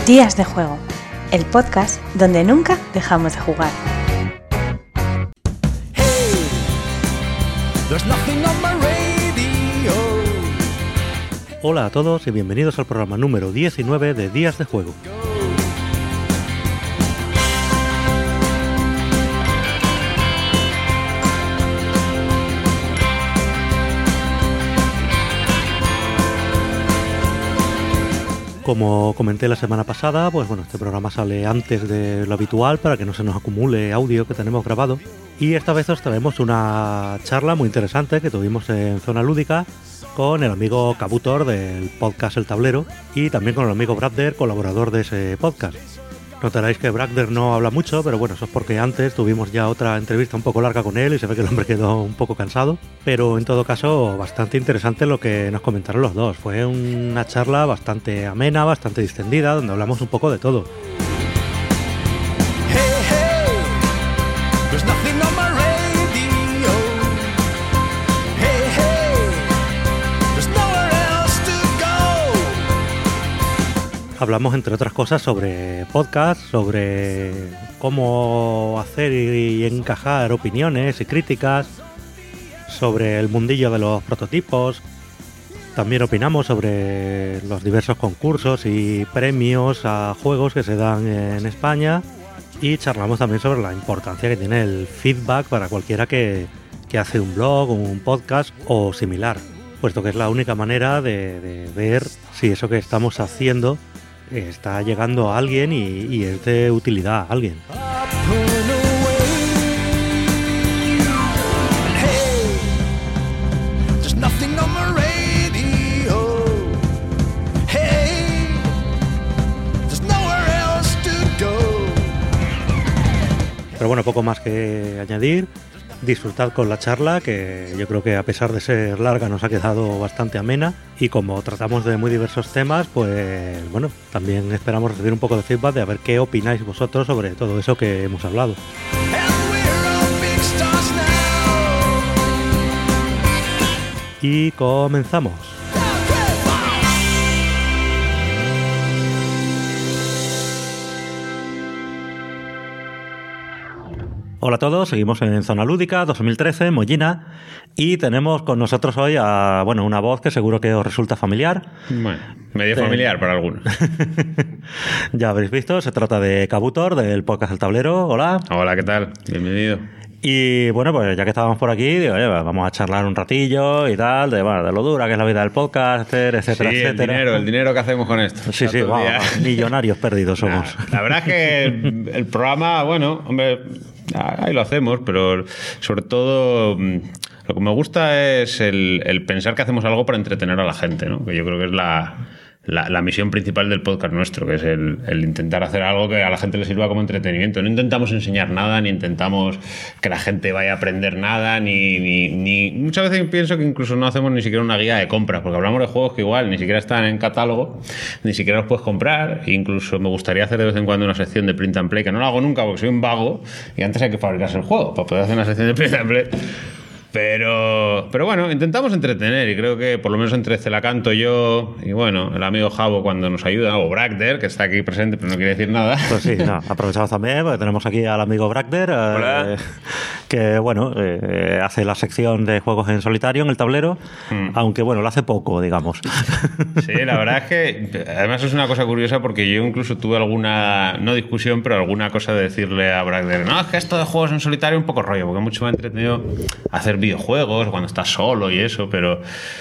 Días de Juego, el podcast donde nunca dejamos de jugar. Hola a todos y bienvenidos al programa número 19 de Días de Juego. Como comenté la semana pasada, pues bueno, este programa sale antes de lo habitual para que no se nos acumule audio que tenemos grabado. Y esta vez os traemos una charla muy interesante que tuvimos en Zona Lúdica con el amigo Kabutor del podcast El Tablero y también con el amigo Bragder, colaborador de ese podcast. Notaréis que Bragder no habla mucho, pero bueno, eso es porque antes tuvimos ya otra entrevista un poco larga con él y se ve que el hombre quedó un poco cansado. Pero en todo caso, bastante interesante lo que nos comentaron los dos. Fue una charla bastante amena, bastante distendida, donde hablamos un poco de todo. Hablamos, entre otras cosas, sobre podcast, sobre cómo hacer y encajar opiniones y críticas, sobre el mundillo de los prototipos. También opinamos sobre los diversos concursos y premios a juegos que se dan en España y charlamos también sobre la importancia que tiene el feedback para cualquiera que hace un blog, un podcast o similar, puesto que es la única manera de ver si eso que estamos haciendo está llegando a alguien y es de utilidad a alguien. Pero bueno, poco más que añadir. Disfrutad con la charla, que yo creo que a pesar de ser larga nos ha quedado bastante amena, y como tratamos de muy diversos temas, pues bueno, también esperamos recibir un poco de feedback de a ver qué opináis vosotros sobre todo eso que hemos hablado. Y comenzamos. Hola a todos, seguimos en Zona Lúdica 2013, Mollina, y tenemos con nosotros hoy a una voz que seguro que os resulta familiar. Bueno, medio familiar para algunos. Ya habréis visto, se trata de Kabutor, del podcast El Tablero. Hola. Hola, ¿qué tal? Bienvenido. Y bueno, pues ya que estábamos por aquí, digo, vamos a charlar un ratillo y tal, de lo dura que es la vida del podcaster, etcétera, sí, etcétera. El dinero que hacemos con esto. Sí, millonarios perdidos somos. La verdad es que el programa, bueno, hombre, ahí lo hacemos, pero sobre todo lo que me gusta es el pensar que hacemos algo para entretener a la gente, ¿no? Que yo creo que es la misión principal del podcast nuestro, que es el intentar hacer algo que a la gente le sirva como entretenimiento. No intentamos enseñar nada, ni intentamos que la gente vaya a aprender nada, ni muchas veces pienso que incluso no hacemos ni siquiera una guía de compras, porque hablamos de juegos que igual ni siquiera están en catálogo, ni siquiera los puedes comprar. Incluso me gustaría hacer de vez en cuando una sección de print and play, que no lo hago nunca porque soy un vago y antes hay que fabricarse el juego para poder hacer una sección de print and play. Pero bueno, intentamos entretener y creo que por lo menos entre Celacanto, yo y bueno, el amigo Javo cuando nos ayuda, o Bragder, que está aquí presente pero no quiere decir nada. Pues sí, aprovechamos también porque tenemos aquí al amigo Bragder, que hace la sección de juegos en solitario en El Tablero, aunque bueno, lo hace poco, digamos. Sí, la verdad es que además es una cosa curiosa porque yo incluso tuve alguna, no discusión, pero alguna cosa de decirle a Bragder, no, es que esto de juegos en solitario es un poco rollo, porque mucho me ha entretenido hacer videojuegos cuando estás solo y eso, pero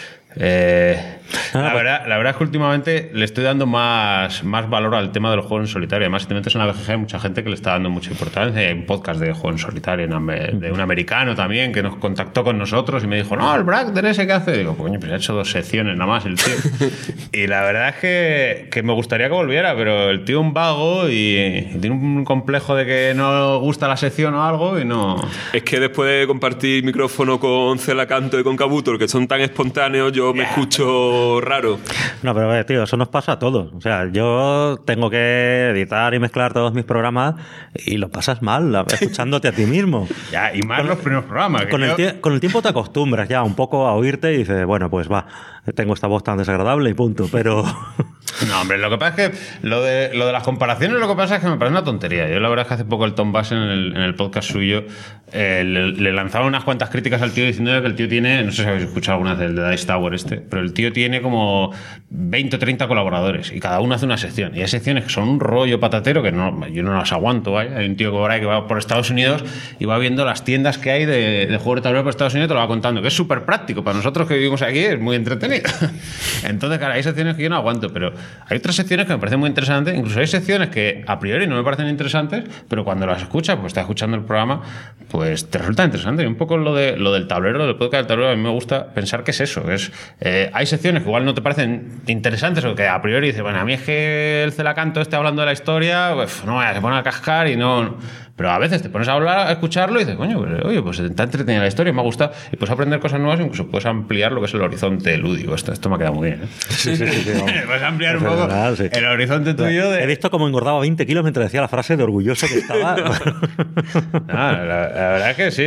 la verdad es que últimamente le estoy dando más valor al tema del juego en solitario. Además, si te metes en la BGG hay mucha gente que le está dando mucha importancia. Hay un podcast de juego en solitario de un americano también que nos contactó con nosotros y me dijo, no, el Bragder ese que hace. Digo, coño, pues ha hecho 2 secciones nada más el tío. Y la verdad es que me gustaría que volviera, pero el tío es un vago y tiene un complejo de que no gusta la sección o algo y no... Es que después de compartir micrófono con Celacanto y con Kabutor, que son tan espontáneos, yo me escucho raro. No, pero tío, eso nos pasa a todos. O sea, yo tengo que editar y mezclar todos mis programas y lo pasas mal escuchándote a ti mismo. Ya, y más los primeros programas. Con el tiempo te acostumbras ya un poco a oírte y dices, bueno, pues va, tengo esta voz tan desagradable y punto, pero... No, hombre, lo que pasa es que lo de las comparaciones, lo que pasa es que me parece una tontería. Yo la verdad es que hace poco el Tom Bass en el podcast suyo le lanzaron unas cuantas críticas al tío diciendo que el tío tiene, no sé si habéis escuchado alguna del de Dice Tower pero el tío tiene como 20 o 30 colaboradores y cada uno hace una sección. Y hay secciones que son un rollo patatero que yo no las aguanto, ¿vale? Hay un tío que por ahí que va por Estados Unidos y va viendo las tiendas que hay de juegos de tablero por Estados Unidos y te lo va contando, que es súper práctico. Para nosotros que vivimos aquí es muy entretenido. Entonces, claro, hay secciones que yo no aguanto, pero hay otras secciones que me parecen muy interesantes. Incluso hay secciones que a priori no me parecen interesantes, pero cuando las escuchas, pues estás escuchando el programa, pues te resulta interesante. Y un poco lo del tablero, del podcast del tablero, a mí me gusta pensar que es eso. Hay secciones que igual no te parecen interesantes o que a priori dices, bueno, a mí es que el Celacanto esté hablando de la historia, pues no, se pone a cascar y no. Pero a veces te pones a hablar, a escucharlo y dices, coño, pues, oye, pues está entretenida la historia, me ha gustado. Y puedes aprender cosas nuevas, incluso puedes ampliar lo que es el horizonte lúdico. Esto me ha quedado muy bien, ¿eh? Sí. Puedes ampliar un poco el horizonte tuyo de... He visto cómo engordaba 20 kilos mientras decía la frase de orgulloso que estaba. La verdad es que sí.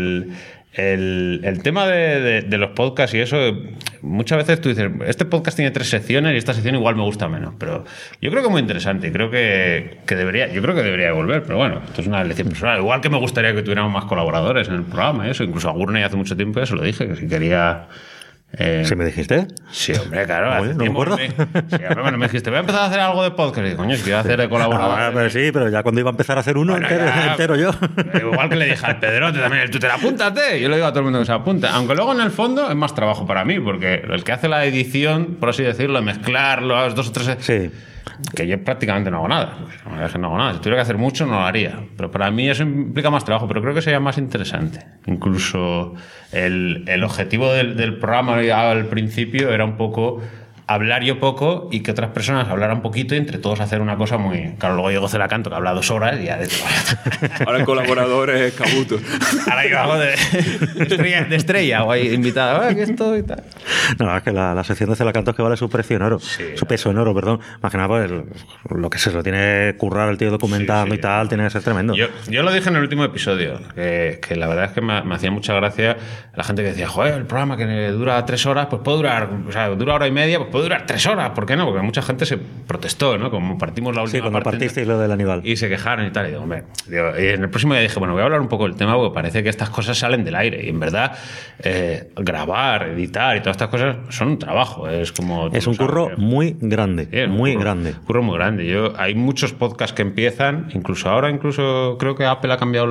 El tema de los podcasts y eso, muchas veces tú dices, este podcast tiene 3 secciones y esta sección igual me gusta menos, pero yo creo que es muy interesante y creo que debería volver, pero bueno, esto es una elección personal. Igual que me gustaría que tuviéramos más colaboradores en el programa y eso, incluso a Gurney hace mucho tiempo ya se lo dije, que si quería... ¿Sí me dijiste? Sí, hombre, claro. No me acuerdo. Bueno, me dijiste, voy a empezar a hacer algo de podcast. Y dije, coño, si quiero hacer de colaborador. Pero sí, pero ya cuando iba a empezar a hacer uno entero yo. Igual que le dije al Pedrote también, tú te la apúntate. Yo le digo a todo el mundo que se apunte. Aunque luego en el fondo es más trabajo para mí, porque el que hace la edición, por así decirlo, mezclar los 2 o 3... Sí. Que yo prácticamente no hago nada. No hago nada. Si tuviera que hacer mucho, no lo haría. Pero para mí eso implica más trabajo, pero creo que sería más interesante. Incluso el objetivo del programa al principio era un poco hablar yo poco y que otras personas hablaran poquito y entre todos hacer una cosa muy... Claro, luego llegó Celacanto, que habla 2 horas y ya... Ahora el colaborador es Cabuto. Ahora yo hago de estrella o hay invitado, que esto y tal. No, es que la sección de Celacanto es que vale su precio en oro. Sí, su peso en oro, perdón. Más que nada, pues lo que se lo tiene que currar el tío documentando y tal, tiene que ser tremendo. Yo lo dije en el último episodio, que la verdad es que me hacía mucha gracia la gente que decía, joder, el programa que dura 3 horas, pues puede durar, o sea, dura hora y media, pues puede durar 3 horas, ¿por qué no? Porque mucha gente se protestó, ¿no? Como partimos la última parte. Sí, cuando partisteis lo del Aníbal. Y se quejaron y tal. Y digo, hombre, y en el próximo día dije, bueno, voy a hablar un poco del tema porque parece que estas cosas salen del aire. Y en verdad, grabar, editar y todas estas cosas son un trabajo. Es como... Es un curro muy grande. Sí, muy grande. Un curro muy grande. Hay muchos podcasts que empiezan, incluso creo que Apple ha cambiado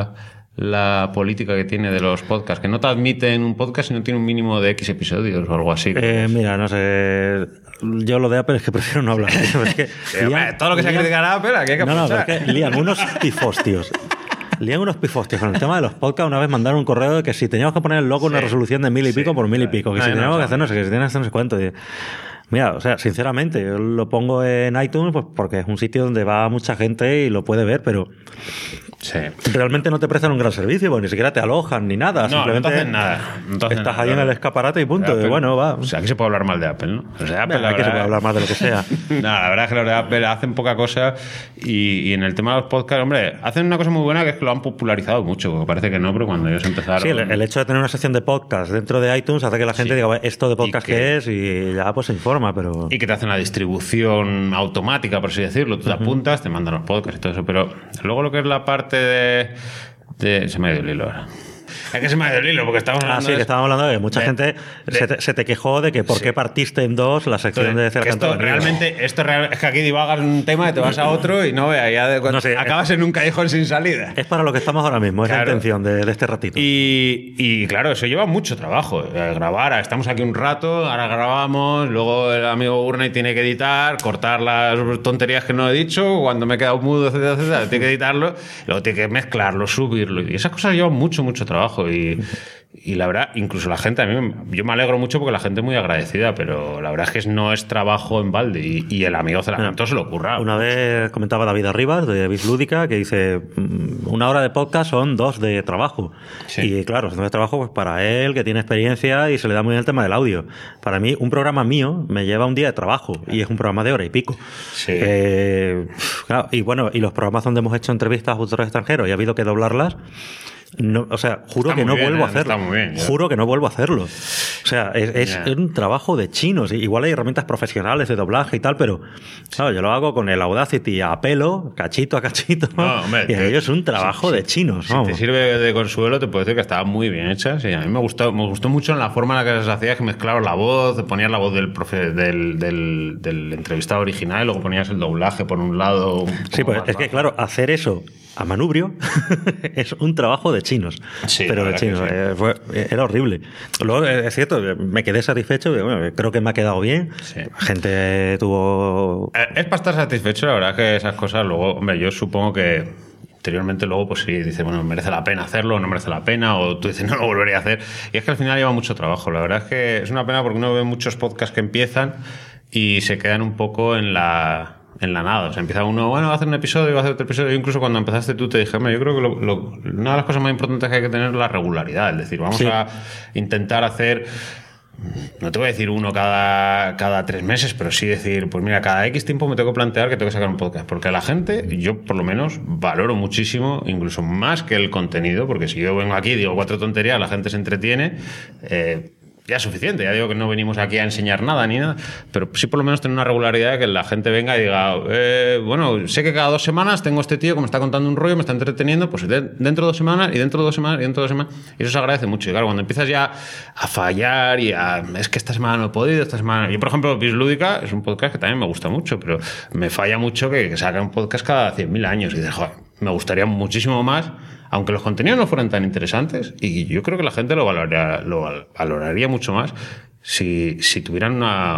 la política que tiene de los podcasts, que no te admiten un podcast si no tiene un mínimo de X episodios o algo así. Mira, no sé... Yo lo de Apple es que prefiero no hablar. Es que todo lo que sea criticar a Apple, aquí hay que aprovechar. No, es que lían unos pifostios. Con el tema de los podcasts. Una vez mandaron un correo de que si teníamos que poner el logo una resolución de 1000 y pico por 1000 y pico, que si teníamos que hacer no sé qué, si teníamos que hacer no sé cuánto. Mira, o sea, sinceramente, yo lo pongo en iTunes pues porque es un sitio donde va mucha gente y lo puede ver, pero realmente no te prestan un gran servicio, porque ni siquiera te alojan ni nada. No, simplemente no te hacen nada. Estás ahí en el escaparate y punto. Apple, bueno, va. O sea, aquí se puede hablar mal de Apple, ¿no? O sea, Apple, aquí se puede hablar más de lo que sea. No, la verdad es que los de Apple hacen poca cosa y en el tema de los podcasts, hombre, hacen una cosa muy buena que es que lo han popularizado mucho, porque parece que no, pero cuando ellos empezaron... Sí, el hecho de tener una sección de podcast dentro de iTunes hace que la gente diga, esto de podcast ¿qué es? Y ya pues se informa, pero... Y que te hacen la distribución automática, por así decirlo. Tú te apuntas, te mandan los podcasts y todo eso, pero luego lo que es la parte de... Se me ha ido el hilo ahora. Es que se me ha ido el hilo porque estábamos hablando que estábamos hablando de que mucha gente se te quejó de que por qué partiste en 2 la sección de Celacanto. Es que aquí divagas un tema y te vas a otro y no veas, ya acabas en un callejón sin salida. Es para lo que estamos ahora mismo, es la intención de este ratito. Y claro, eso lleva mucho trabajo. Grabar, estamos aquí un rato, ahora grabamos, luego el amigo Gurney tiene que editar, cortar las tonterías que no he dicho, cuando me he quedado mudo, etcétera, tiene que editarlo, luego tiene que mezclarlo, subirlo. Y esas cosas llevan mucho trabajo. Y la verdad, incluso la gente, yo me alegro mucho porque la gente es muy agradecida, pero la verdad es que no es trabajo en balde y el amigo Celacanto se lo ocurra. Una vez comentaba David Arribas de Bislúdica que dice 1 hora de podcast son 2 de trabajo. Sí. Y claro, son 2 de trabajo pues para él que tiene experiencia y se le da muy bien el tema del audio. Para mí, un programa mío me lleva un día de trabajo y es un programa de 1 hora y pico. Sí. Claro, y bueno, y los programas donde hemos hecho entrevistas a autores extranjeros y ha habido que doblarlas. No, o sea, juro que no vuelvo a hacerlo. Juro que no vuelvo a hacerlo. O sea, es un trabajo de chinos. Igual hay herramientas profesionales de doblaje y tal, pero claro, yo lo hago con el Audacity a pelo, cachito a cachito. No, hombre, y ello es un trabajo de chinos. Si te sirve de consuelo, te puedo decir que estaban muy bien hechas. Y a mí me gustó mucho en la forma en la que se hacía, que mezclabas la voz, ponías la voz del entrevistado original y luego ponías el doblaje por un lado. Sí, pues es que claro, hacer eso a manubrio es un trabajo de chinos. Sí, pero de chinos. Sí. Era horrible. Luego, es cierto, me quedé satisfecho. Bueno, creo que me ha quedado bien. Sí. Gente tuvo... Es para estar satisfecho, la verdad que esas cosas luego... Hombre, yo supongo que interiormente luego pues sí dices, bueno, merece la pena hacerlo, no merece la pena, o tú dices, no lo volvería a hacer. Y es que al final lleva mucho trabajo. La verdad es que es una pena porque uno ve muchos podcasts que empiezan y se quedan un poco en la nada. O sea, empieza uno, bueno, va a hacer un episodio, va a hacer otro episodio. Incluso cuando empezaste tú te dije, yo creo que una de las cosas más importantes que hay que tener es la regularidad. Es decir, vamos a intentar hacer... No te voy a decir uno cada 3 meses, pero sí decir, pues mira, cada X tiempo me tengo que plantear que tengo que sacar un podcast. Porque la gente, yo por lo menos, valoro muchísimo, incluso más que el contenido, porque si yo vengo aquí y digo 4 tonterías, la gente se entretiene... ya es suficiente, ya digo que no venimos aquí a enseñar nada ni nada, pero sí por lo menos tener una regularidad de que la gente venga y diga, bueno, sé que cada 2 semanas tengo este tío que me está contando un rollo, me está entreteniendo, pues dentro de 2 semanas y dentro de 2 semanas y dentro de 2 semanas, y eso se agradece mucho. Y claro, cuando empiezas ya a fallar y es que esta semana no he podido, esta semana... Yo, por ejemplo, Bislúdica es un podcast que también me gusta mucho, pero me falla mucho que saca un podcast cada 100.000 años y dices, joder, me gustaría muchísimo más, aunque los contenidos no fueran tan interesantes, y yo creo que la gente lo valoraría mucho más si tuvieran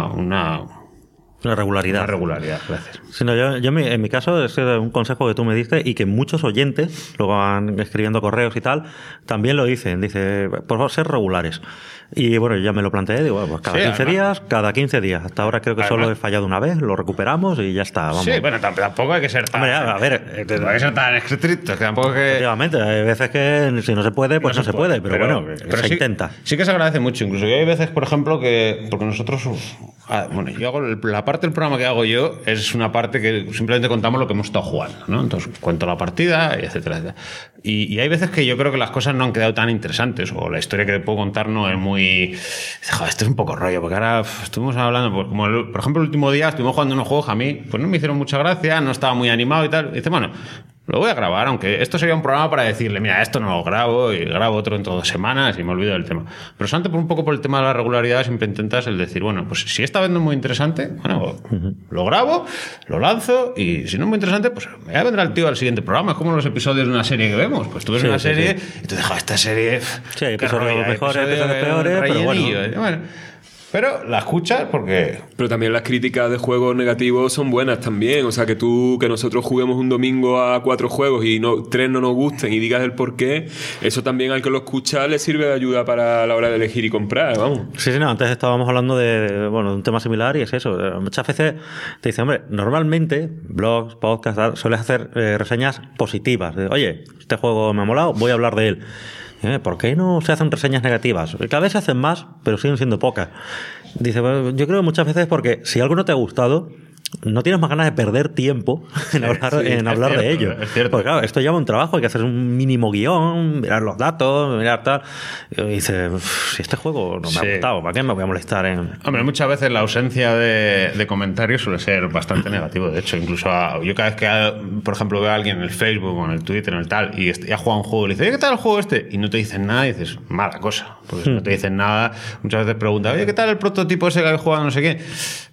una regularidad. Una regularidad, gracias. Sí, no, yo en mi caso, es un consejo que tú me diste y que muchos oyentes, luego van escribiendo correos y tal, también lo dicen. Dice, por favor, ser regulares. Y bueno, yo ya me lo planteé, digo, pues cada 15 días. Hasta ahora creo que solo he fallado una vez, lo recuperamos y ya está. Vamos. Sí, bueno, tampoco hay que ser tan... Hombre, a ver, no hay que ser tan estrictos, que tampoco que... Efectivamente, hay veces que si no se puede, pues no se puede, pero bueno, se intenta. Sí que se agradece mucho, incluso que hay veces, por ejemplo, que... Porque nosotros... Bueno, yo hago la parte del programa que hago yo es una parte que simplemente contamos lo que hemos estado jugando, ¿no? Entonces cuento la partida, etcétera, etcétera. Y hay veces que yo creo que las cosas no han quedado tan interesantes, o la historia que te puedo contar no es muy... Joder, esto es un poco rollo, porque ahora estuvimos hablando, pues, como por ejemplo el último día estuvimos jugando unos juegos, a mí pues no me hicieron mucha gracia, no estaba muy animado y tal. Y dice, bueno, lo voy a grabar, aunque esto sería un programa para decirle, mira, esto no lo grabo y grabo otro dentro de 2 semanas y me olvido del tema. Pero solamente un poco por el tema de la regularidad siempre intentas el decir, bueno, pues si esta vez no es muy interesante, bueno, lo grabo, lo lanzo y si no es muy interesante, pues ya vendrá el tío al siguiente programa. Es como los episodios de una serie que vemos. Pues tú ves una serie y tú dices, esta serie... Sí, hay episodios mejores, episodios peores, pero bueno. Pero la escuchas porque... Pero también las críticas de juegos negativos son buenas también. O sea, que nosotros juguemos un domingo a 4 juegos y 3 no nos gusten y digas el porqué, eso también al que lo escucha le sirve de ayuda para la hora de elegir y comprar, vamos. Sí, no, antes estábamos hablando de un tema similar y es eso. Muchas veces te dicen, hombre, normalmente blogs, podcasts, sueles hacer reseñas positivas. Oye, este juego me ha molado, voy a hablar de él. ¿Por qué no se hacen reseñas negativas? Cada vez se hacen más, pero siguen siendo pocas. Dice, bueno, yo creo que muchas veces porque si algo no te ha gustado, no tienes más ganas de perder tiempo en hablar de ello. Es cierto. Porque claro, esto lleva un trabajo, hay que hacer un mínimo guión, mirar los datos, mirar tal. Y dice, si este juego no me ha gustado, ¿para qué me voy a molestar en...? Hombre, muchas veces la ausencia de comentarios suele ser bastante negativo. De hecho, incluso yo cada vez que, por ejemplo, veo a alguien en el Facebook o en el Twitter, en el tal, y ha jugado un juego, y le dice, oye, ¿qué tal el juego este? Y no te dicen nada, y dices, mala cosa. Porque si no te dicen nada, muchas veces preguntan, oye, ¿qué tal el prototipo ese que habéis jugado, no sé qué?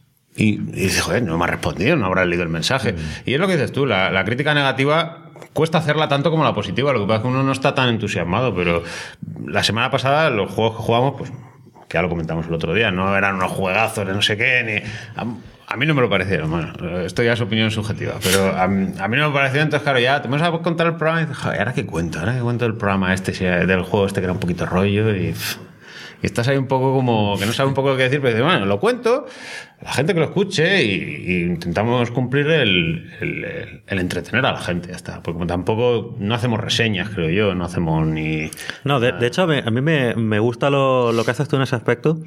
Y dices, joder, no me ha respondido, no habrá leído el mensaje. Y es lo que dices tú, la crítica negativa cuesta hacerla tanto como la positiva. Lo que pasa es que uno no está tan entusiasmado, pero la semana pasada los juegos que jugamos, pues que ya lo comentamos el otro día, no eran unos juegazos de no sé qué, ni... A mí no me lo parecieron, bueno, esto ya es opinión subjetiva, pero a mí no me pareció. Entonces claro, ya te vas a contar el programa y dices, joder, ¿ahora qué cuento? ¿Ahora qué cuento del programa del juego este que era un poquito rollo? Y estás ahí un poco como que no sabes un poco qué decir, pero dices, bueno, lo cuento, la gente que lo escuche y intentamos cumplir el entretener a la gente, ya está. Porque tampoco, no hacemos reseñas, creo yo, no hacemos ni... No, de hecho, a mí me gusta lo que haces tú en ese aspecto,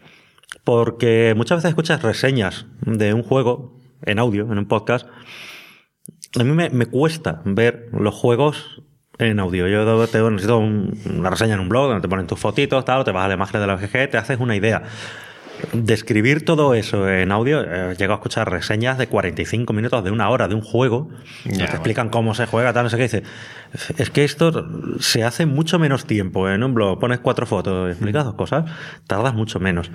porque muchas veces escuchas reseñas de un juego en audio, en un podcast. A mí me cuesta ver los juegos en audio. Yo necesito una reseña en un blog donde te ponen tus fotitos, tal, o te vas a la imagen de la BGG, te haces una idea. Describir todo eso en audio, llego a escuchar reseñas de 45 minutos, de 1 hora de un juego, te explican cómo se juega, tal, no sé qué. Dice, es que esto se hace mucho menos tiempo. En un blog pones 4 fotos, explicas 2 cosas, tardas mucho menos.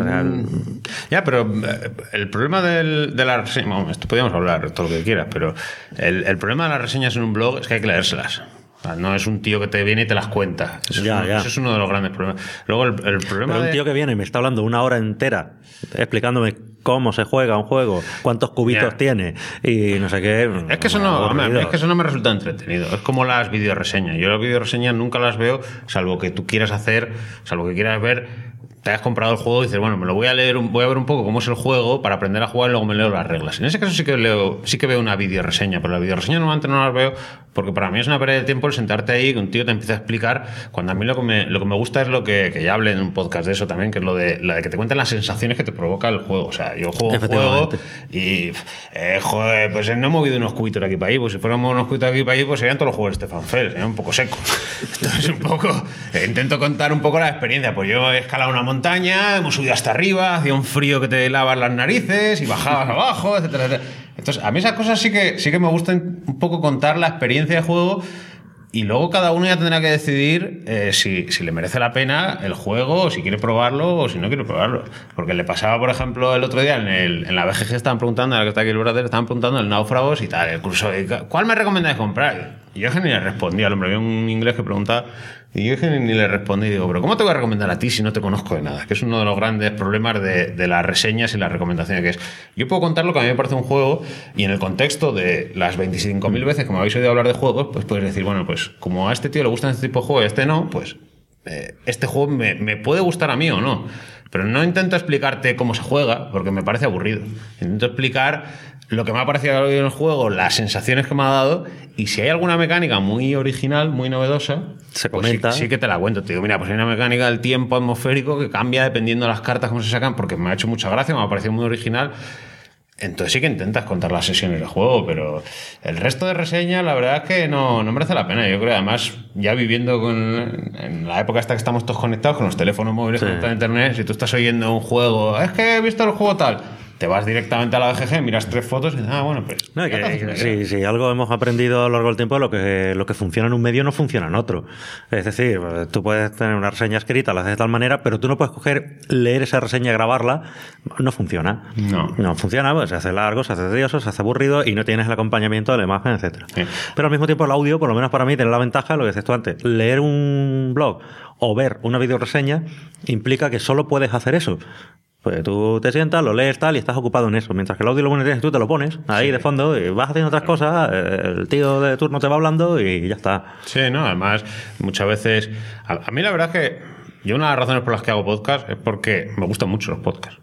Ya, pero el problema de la reseña, bueno, esto podríamos hablar todo lo que quieras, pero el problema de las reseñas en un blog es que hay que leérselas. No es un tío que te viene y te las cuenta. Eso es uno de los grandes problemas. Luego el problema Pero un tío que viene y me está hablando 1 hora entera explicándome cómo se juega un juego, cuántos cubitos tiene y no sé qué. Es que eso no me resulta entretenido. Es como las videoreseñas. Yo las videoreseñas nunca las veo, salvo que tú quieras hacer, salvo que quieras ver. Te has comprado el juego y dices, bueno, me lo voy a leer, voy a ver un poco cómo es el juego para aprender a jugar y luego me leo las reglas. En ese caso sí que veo una videoreseña, pero la videoreseña normalmente no las veo porque para mí es una pérdida de tiempo el sentarte ahí que un tío te empieza a explicar, cuando a mí lo que me gusta es lo que ya hablé en un podcast de eso también, que es lo de que te cuenten las sensaciones que te provoca el juego. O sea, yo juego un juego y joder, pues no he movido unos cubitos de aquí para ahí, pues si fuéramos unos cubitos de aquí para ahí, pues serían todos los juegos de Stefan Feld, serían un poco secos. Entonces un poco intento contar un poco la experiencia, pues yo he escalado una montaña, hemos subido hasta arriba, hacía un frío que te lavas las narices y bajabas abajo, etcétera, etcétera. Entonces, a mí esas cosas sí que me gustan un poco contar la experiencia de juego y luego cada uno ya tendrá que decidir si le merece la pena el juego, o si quiere probarlo o si no quiere probarlo. Porque le pasaba, por ejemplo, el otro día en la BGG estaban preguntando, en la que está aquí el brother, estaban preguntando el Náufragos y tal, el curso, ¿cuál me recomendáis comprar? Y yo ni le respondía al hombre, había un inglés que preguntaba y yo ni le respondí, digo, pero ¿cómo te voy a recomendar a ti si no te conozco de nada? Que es uno de los grandes problemas de las reseñas y las recomendaciones, que es, yo puedo contar lo que a mí me parece un juego y en el contexto de las 25.000 veces que me habéis oído hablar de juegos, pues puedes decir, bueno, pues como a este tío le gustan este tipo de juego y a este no, pues este juego me puede gustar a mí o no. Pero no intento explicarte cómo se juega, porque me parece aburrido. Intento explicar lo que me ha parecido en el juego, las sensaciones que me ha dado, y si hay alguna mecánica muy original, muy novedosa, se comenta. Pues sí que te la cuento. Te digo, mira, pues hay una mecánica del tiempo atmosférico que cambia dependiendo de las cartas, cómo se sacan, porque me ha hecho mucha gracia, me ha parecido muy original. Entonces sí que intentas contar las sesiones de juego, pero el resto de reseñas la verdad es que no merece la pena. Yo creo, además, ya viviendo en la época esta que estamos todos conectados con los teléfonos móviles, conectados a internet, si tú estás oyendo un juego, es que he visto el juego tal, te vas directamente a la BGG, miras 3 fotos y dices, bueno, pues... No, si algo hemos aprendido a lo largo del tiempo, lo que funciona en un medio no funciona en otro. Es decir, tú puedes tener una reseña escrita, la haces de tal manera, pero tú no puedes leer esa reseña y grabarla. No funciona. No funciona, pues se hace largo, se hace tedioso, se hace aburrido y no tienes el acompañamiento de la imagen, etcétera. Sí. Pero al mismo tiempo el audio, por lo menos para mí, tiene la ventaja, lo que decías tú antes, leer un blog o ver una videoreseña implica que solo puedes hacer eso. Pues tú te sientas, lo lees tal y estás ocupado en eso. Mientras que el audio lo tienes tú, te lo pones ahí de fondo y vas haciendo otras cosas, el tío de turno te va hablando y ya está. Sí, no, además muchas veces... A mí la verdad es que yo una de las razones por las que hago podcast es porque me gustan mucho los podcasts.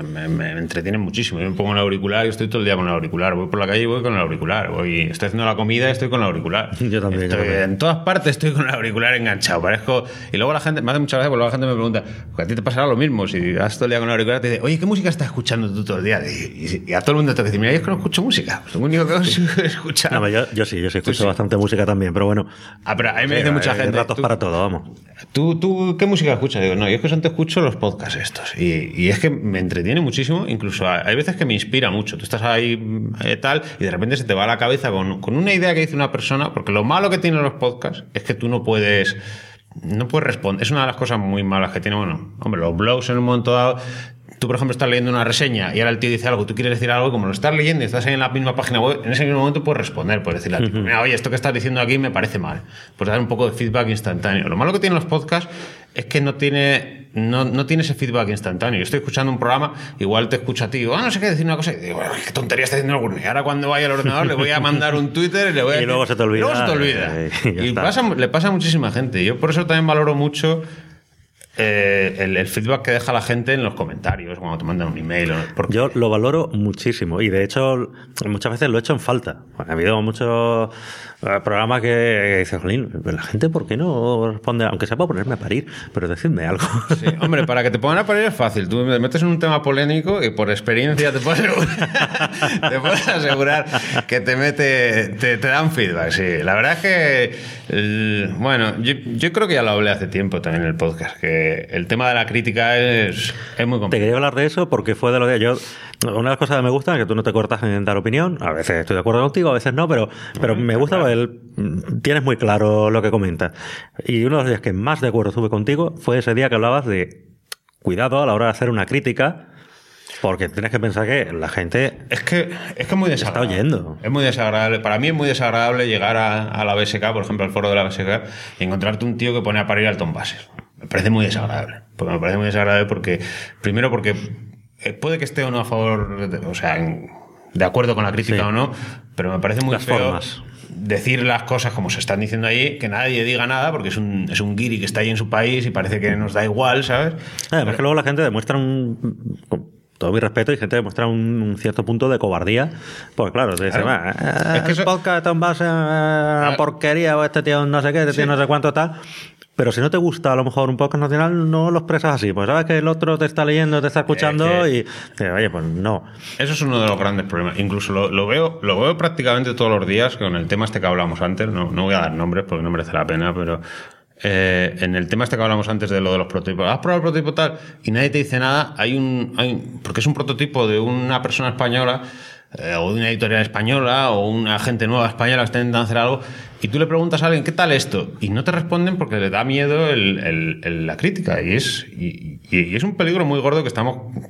Me entretienen muchísimo. Yo me pongo el auricular y estoy todo el día con el auricular. Voy por la calle y voy con el auricular. Estoy haciendo la comida y estoy con el auricular. Yo también. En todas partes estoy con el auricular enganchado. Parezco... Y luego la gente, me hace mucha gracia porque la gente me pregunta, porque a ti te pasará lo mismo. Si vas todo el día con el auricular, te dice, oye, ¿qué música estás escuchando tú todo el día? Y a todo el mundo te dice, mira, yo es que no escucho música. Lo único que hago es escuchar. No, yo sí escucho bastante música también, pero bueno. Pero a mí me dice mucha gente. Ratos para todo, vamos. ¿Tú qué música escuchas? Digo, no, yo es que solamente escucho los podcasts estos. Y es que me entretiene muchísimo. Incluso hay veces que me inspira mucho. Tú estás ahí tal y de repente se te va a la cabeza con una idea que dice una persona, porque lo malo que tienen los podcasts es que tú no puedes responder. Es una de las cosas muy malas que tiene. Bueno, hombre, los blogs en un momento dado, tú por ejemplo estás leyendo una reseña y ahora el tío dice algo, tú quieres decir algo, como lo estás leyendo y estás ahí en la misma página web, en ese mismo momento puedes responder, puedes decirle al tipo, mira, oye, esto que estás diciendo aquí me parece mal. Puedes dar un poco de feedback instantáneo. Lo malo que tienen los podcasts es que no tiene ese feedback instantáneo. Yo estoy escuchando un programa, igual te escucho a ti, no sé qué, decir una cosa, y digo, bueno, qué tontería está diciendo alguno. Y ahora cuando vaya al ordenador le voy a mandar un Twitter y le voy a decir, luego se te olvida. Y le pasa a muchísima gente. Yo por eso también valoro mucho el feedback que deja la gente en los comentarios, cuando te mandan un email. Porque... Yo lo valoro muchísimo y de hecho muchas veces lo he hecho en falta. Ha habido muchos programas que dices, jolín, la gente ¿por qué no responde? Aunque sea para ponerme a parir, pero decidme algo. Sí, hombre, para que te pongan a parir es fácil. Tú te metes en un tema polémico y por experiencia te puedes asegurar que te dan feedback. Sí, la verdad es que, bueno, yo creo que ya lo hablé hace tiempo también en el podcast, que el tema de la crítica es muy complicado. Te quería hablar de eso porque fue de lo que yo... Una de las cosas que me gusta es que tú no te cortas en dar opinión. A veces estoy de acuerdo contigo, a veces no, pero me gusta porque tienes muy claro lo que comentas. Y uno de los días que más de acuerdo estuve contigo fue ese día que hablabas de cuidado a la hora de hacer una crítica, porque tienes que pensar que la gente... Es que es muy desagradable. Está oyendo. Es muy desagradable. Para mí es muy desagradable llegar a la BSK, por ejemplo, al foro de la BSK, y encontrarte un tío que pone a parir al Tom Bases. Me parece muy desagradable. Me parece muy desagradable porque, primero, porque puede que esté o no a favor, o sea, de acuerdo con la crítica o no, pero me parece muy feo decir las cosas como se están diciendo ahí, que nadie diga nada, porque es un guiri que está ahí en su país y parece que nos da igual, ¿sabes? Además que luego la gente demuestra con todo mi respeto, y gente demuestra un cierto punto de cobardía, porque claro, te dice, es que el podcast Tom Bases una porquería, o este tío no sé qué, este tío no sé cuánto tal. Pero si no te gusta a lo mejor un podcast nacional, no lo expresas así. Pues sabes que el otro te está leyendo, te está escuchando y oye, pues no. Eso es uno de los grandes problemas. Incluso lo veo prácticamente todos los días con el tema este que hablamos antes. No voy a dar nombres porque no merece la pena, pero en el tema este que hablamos antes de lo de los prototipos. ¿Has probado el prototipo tal? Y nadie te dice nada. Porque es un prototipo de una persona española o de una editorial española o una gente nueva española que está intentando hacer algo, y tú le preguntas a alguien ¿qué tal esto? Y no te responden porque le da miedo la crítica, y es un peligro muy gordo que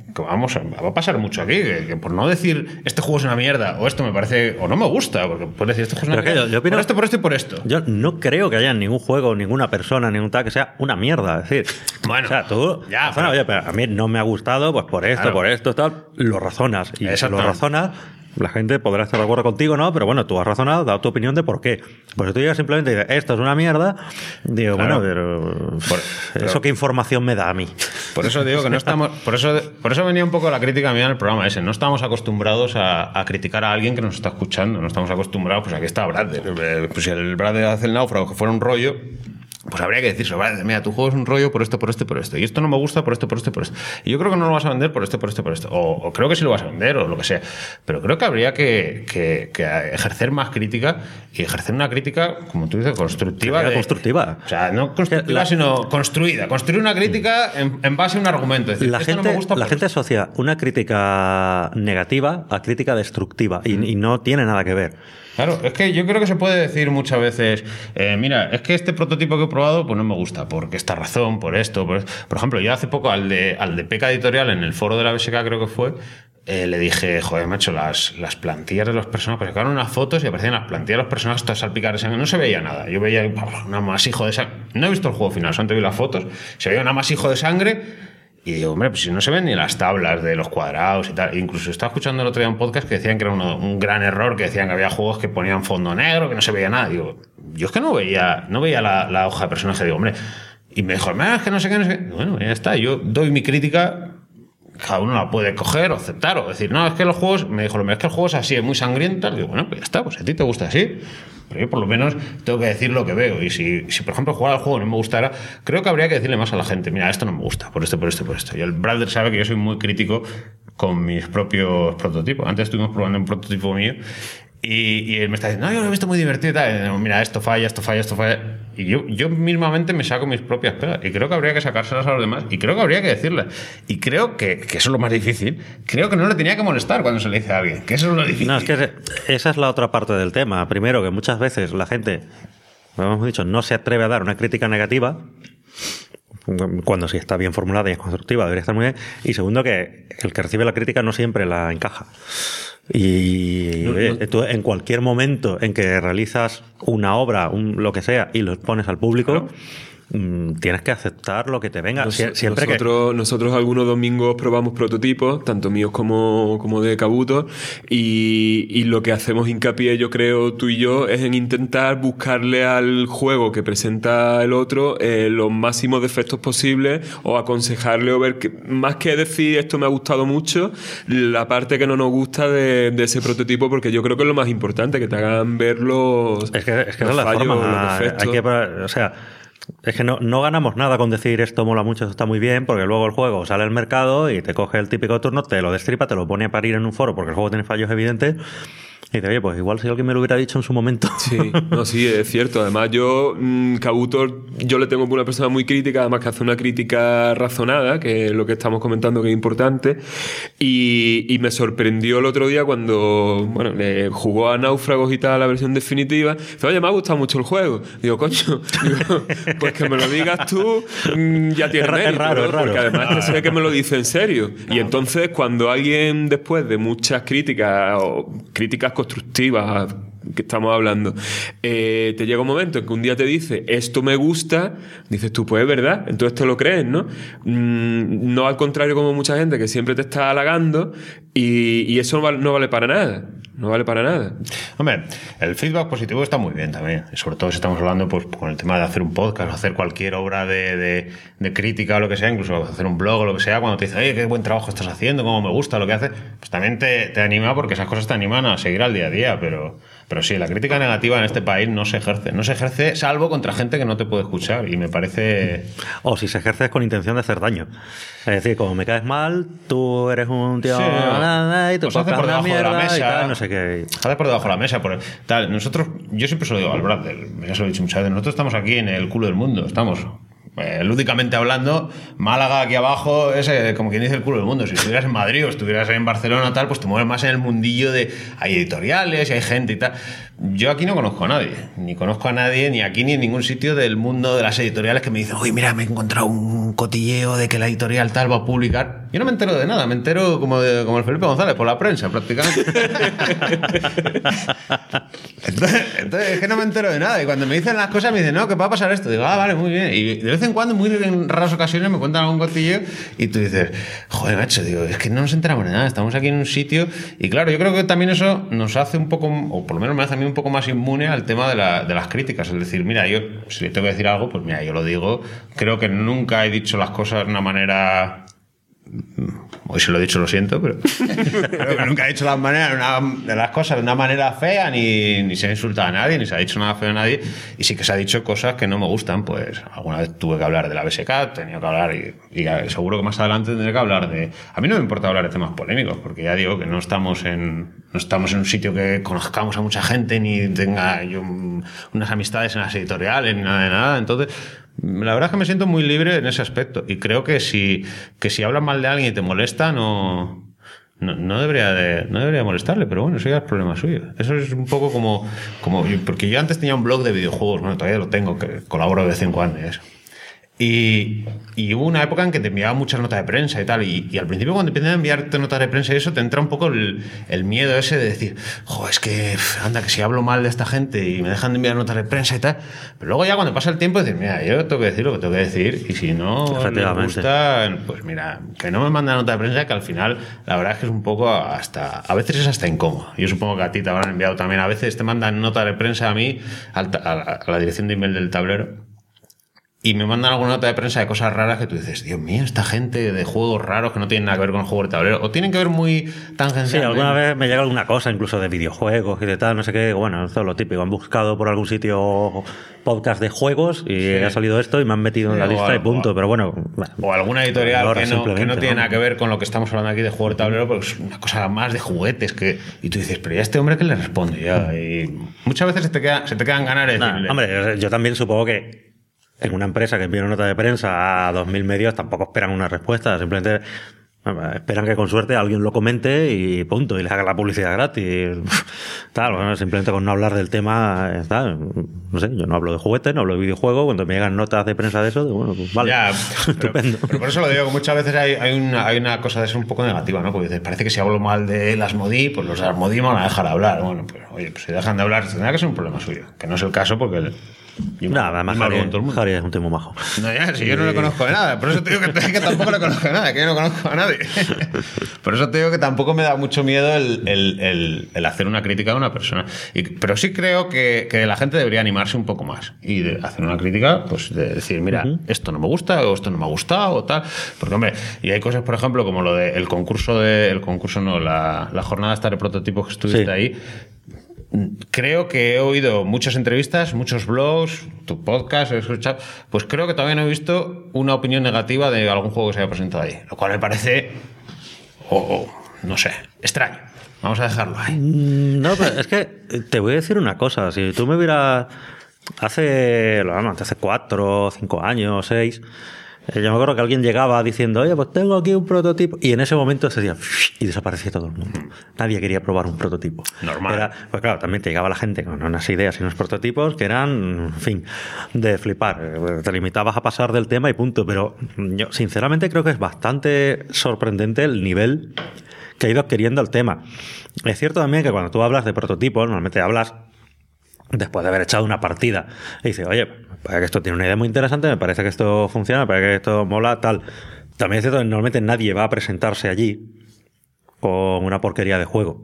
va a pasar mucho aquí, que por no decir este juego es una mierda o esto me parece o no me gusta, porque puedes decir este juego es una mierda, yo opino, por esto y por esto. Yo no creo que haya ningún juego, ninguna persona, ningún tal que sea una mierda, es decir, bueno, o sea, tú oye, pero a mí no me ha gustado pues por esto, claro, por esto, tal, lo razonas, y lo razonas. La gente podrá estar de acuerdo contigo, ¿no? Pero bueno, tú has razonado, dado tu opinión de por qué. Pues si tú llegas simplemente y dices, esto es una mierda, digo, claro, bueno, pero ¿eso qué información me da a mí? Por eso digo que no estamos... Por eso venía un poco la crítica mía en el programa ese. No estamos acostumbrados a criticar a alguien que nos está escuchando. No estamos acostumbrados, pues aquí está Brother. Pues si el Brother hace el náufrago que fuera un rollo, pues habría que decirse, vale, mira, tu juego es un rollo por esto, por esto y por esto. Y esto no me gusta por esto, por esto y por esto. Y yo creo que no lo vas a vender por esto, por esto y por esto. O creo que sí lo vas a vender o lo que sea. Pero creo que habría que ejercer más crítica, y ejercer una crítica, como tú dices, constructiva. Constructiva. O sea, no constructiva, sino construida. Construir una crítica en base a un argumento. Es decir, la gente asocia una crítica negativa a crítica destructiva y no tiene nada que ver. Claro, es que yo creo que se puede decir muchas veces, mira, es que este prototipo que he probado pues no me gusta, porque esta razón, por esto, por ejemplo, yo hace poco al de Peca Editorial, en el foro de la BSK creo que fue, le dije, joder, macho, las plantillas de los personajes, pues sacaron unas fotos y aparecían las plantillas de los personajes todas salpicadas de sangre, no se veía nada, yo veía un amasijo de sangre, no he visto el juego final, solamente vi las fotos, se veía un amasijo de sangre. Y digo, hombre, pues si no se ven ni las tablas de los cuadrados y tal. Incluso estaba escuchando el otro día un podcast que decían que era un gran error, que decían que había juegos que ponían fondo negro, que no se veía nada. Digo, yo es que no veía la hoja de personaje. Digo, hombre, y me dijo, es que no sé qué, no sé qué. Bueno, ya está, yo doy mi crítica, cada uno la puede coger o aceptar, o decir, no, es que los juegos, me dijo, es que el juego es así, es muy sangriento. Digo, bueno, pues ya está, pues a ti te gusta así. Pero yo por lo menos tengo que decir lo que veo. Y si por ejemplo jugar al juego no me gustara, creo que habría que decirle más a la gente, mira, esto no me gusta, por esto, por esto, por esto. Y el Brother sabe que yo soy muy crítico con mis propios prototipos. Antes estuvimos probando un prototipo mío y él me está diciendo, no, yo lo he visto muy divertido y tal. Mira, esto falla, esto falla, esto falla. Y yo mismamente me saco mis propias pegas. Y creo que habría que sacárselas a los demás. Y creo que habría que decirles. Y creo que eso es lo más difícil. Creo que no le tenía que molestar cuando se le dice a alguien. Que eso es lo difícil. No, es que esa es la otra parte del tema. Primero, que muchas veces la gente, como hemos dicho, no se atreve a dar una crítica negativa, cuando sí está bien formulada y es constructiva, debería estar muy bien. Y segundo, que el que recibe la crítica no siempre la encaja. Y tú en cualquier momento en que realizas una obra, lo que sea, y lo pones al público, tienes que aceptar lo que te venga. Nosotros algunos domingos probamos prototipos, tanto míos como de Kabuto, y lo que hacemos hincapié, yo creo, tú y yo, es en intentar buscarle al juego que presenta el otro los máximos defectos posibles, o aconsejarle o ver que, más que decir esto me ha gustado mucho, la parte que no nos gusta de ese prototipo, porque yo creo que es lo más importante, que te hagan ver los es que esa es la fallos, forma. los defectos. Es que no ganamos nada con decir esto mola mucho, esto está muy bien, porque luego el juego sale al mercado y te coge el típico turno, te lo destripa, te lo pone a parir en un foro porque el juego tiene fallos evidentes. Y dice, oye, pues igual si alguien me lo hubiera dicho en su momento. Sí, es cierto. Además, yo, Kabuto, yo le tengo por una persona muy crítica, además que hace una crítica razonada, que es lo que estamos comentando que es importante. Y me sorprendió el otro día cuando, le jugó a Náufragos y tal, la versión definitiva. Dice, oye, me ha gustado mucho el juego. Digo, coño, pues que me lo digas tú, ya tiene mérito. Es raro. Porque además que sé que me lo dice en serio. Y entonces, cuando alguien, después de muchas críticas o críticas constructivas que estamos hablando, te llega un momento en que un día te dice esto me gusta, dices tú, pues es verdad, entonces te lo crees, ¿no? No al contrario como mucha gente que siempre te está halagando y eso no vale para nada. No vale para nada. Hombre, el feedback positivo está muy bien también. Sobre todo si estamos hablando pues con el tema de hacer un podcast o hacer cualquier obra de crítica o lo que sea, incluso hacer un blog o lo que sea, cuando te dice, oye, qué buen trabajo estás haciendo, cómo me gusta lo que haces, pues también te anima, porque esas cosas te animan a seguir al día a día. Pero sí, la crítica negativa en este país no se ejerce. No se ejerce salvo contra gente que no te puede escuchar. Y me parece... O si se ejerce es con intención de hacer daño. Es decir, como me caes mal, tú eres un tío... Sí, y te hace por debajo de la mesa, y tal, no sé qué. Hace por debajo de la mesa. Tal. Nosotros, yo siempre se lo digo al Brad, ya se lo he dicho muchas veces, nosotros estamos aquí en el culo del mundo. Estamos... lúdicamente hablando, Málaga aquí abajo es como quien dice el culo del mundo. Si estuvieras en Madrid o estuvieras en Barcelona tal, pues te mueves más en el mundillo de hay editoriales y hay gente y tal. Yo aquí no conozco a nadie, ni aquí ni en ningún sitio del mundo de las editoriales que me dicen, oye, mira, me he encontrado un cotilleo de que la editorial tal va a publicar. Yo no me entero de nada, me entero como el Felipe González, por la prensa prácticamente. entonces es que no me entero de nada, y cuando me dicen las cosas me dicen, no, que va a pasar esto, digo, vale, muy bien, y de vez en cuando, muy en raras ocasiones, me cuentan algún cotilleo y tú dices, joder, macho, digo, es que no nos enteramos de nada, estamos aquí en un sitio. Y claro, yo creo que también eso nos hace un poco, o por lo menos me hace a mí un poco más inmune al tema de las críticas. Es decir, mira, yo si le tengo que decir algo, pues mira, yo lo digo. Creo que nunca he dicho las cosas de una manera... Hoy se lo he dicho, lo siento, pero creo que nunca he dicho de las cosas de una manera fea, ni se ha insultado a nadie, ni se ha dicho nada feo a nadie. Y sí que se ha dicho cosas que no me gustan. Pues alguna vez tuve que hablar de la BSK, he tenido que hablar, y seguro que más adelante tendré que hablar de... A mí no me importa hablar de temas polémicos, porque ya digo que no estamos en un sitio que conozcamos a mucha gente, ni tenga yo unas amistades en las editoriales, ni nada de nada. Entonces... la verdad es que me siento muy libre en ese aspecto, y creo que si hablas mal de alguien y te molesta, no debería molestarle, pero bueno, eso ya es problema suyo. Eso es un poco como porque yo antes tenía un blog de videojuegos, bueno, todavía lo tengo, que colaboro de vez en cuando y eso. Y hubo una época en que te enviaba muchas notas de prensa y tal, y al principio cuando empiezan a enviarte notas de prensa y eso, te entra un poco el miedo ese de decir, es que anda, que si hablo mal de esta gente y me dejan de enviar notas de prensa y tal. Pero luego ya cuando pasa el tiempo dices, mira, yo tengo que decir lo que tengo que decir, y si no me gusta, pues mira, que no me manda nota de prensa, que al final la verdad es que es un poco a veces es hasta incómodo. Yo supongo que a ti te habrán enviado también, a veces te mandan notas de prensa a mí, a la dirección de email del tablero, y me mandan alguna nota de prensa de cosas raras que tú dices, Dios mío, esta gente de juegos raros que no tienen nada que ver con el juego de tablero, o tienen que ver muy tangencialmente. Sí, alguna vez me llega alguna cosa, incluso de videojuegos y de tal, no sé qué. Bueno, esto es lo típico. Han buscado por algún sitio podcast de juegos y ha salido esto y me han metido en la lista y punto. Pero bueno. O alguna editorial que no tiene nada que ver con lo que estamos hablando aquí de juego de tablero, pero es una cosa más de juguetes. Y tú dices, pero ya este hombre, ¿qué le responde? Ya. Y muchas veces se te quedan ganas de decirle. Hombre, yo también supongo que en una empresa que envía una nota de prensa a 2.000 medios tampoco esperan una respuesta, simplemente esperan que con suerte alguien lo comente y punto, y les haga la publicidad gratis. Tal, bueno, simplemente con no hablar del tema, tal. No sé, yo no hablo de juguetes, no hablo de videojuegos. Cuando me llegan notas de prensa de eso, bueno, pues vale. Ya, estupendo. Pero por eso lo digo, que muchas veces hay una cosa de eso un poco negativa, ¿no? Porque dices, parece que si hablo mal de las Asmodee, pues los Asmodee me van a dejar hablar. Bueno, pues oye, pues si dejan de hablar, tendrá que ser un problema suyo, que no es el caso, porque Nada, además Javi es un tipo majo. No, ya, si yo no le conozco de nada. Por eso te digo que tampoco le conozco de nada, que yo no conozco a nadie. Por eso te digo que tampoco me da mucho miedo el hacer una crítica a una persona. Pero sí creo que la gente debería animarse un poco más. Y de hacer una crítica, pues de decir, mira, esto no me gusta, o esto no me ha gustado, o tal. Porque, hombre, y hay cosas, por ejemplo, como lo del la jornada esta de prototipos que estuviste ahí. Creo que he oído muchas entrevistas, muchos blogs, tu podcast, he escuchado, pues creo que todavía no he visto una opinión negativa de algún juego que se haya presentado ahí, lo cual me parece, no sé, extraño. Vamos a dejarlo ahí. No, pero es que te voy a decir una cosa. Si tú me hubieras hace 4 o 5 años, 6... Yo me acuerdo que alguien llegaba diciendo, oye, pues tengo aquí un prototipo, y en ese momento se decía y desaparecía todo el mundo. Nadie quería probar un prototipo. Normal. Pues claro, también te llegaba la gente con unas ideas y unos prototipos que eran, en fin, de flipar. Te limitabas a pasar del tema y punto. Pero yo sinceramente creo que es bastante sorprendente el nivel que ha ido adquiriendo el tema. Es cierto también que cuando tú hablas de prototipos, normalmente hablas después de haber echado una partida y dices, oye, me parece que esto tiene una idea muy interesante, me parece que esto funciona, me parece que esto mola, tal. También es cierto que normalmente nadie va a presentarse allí con una porquería de juego.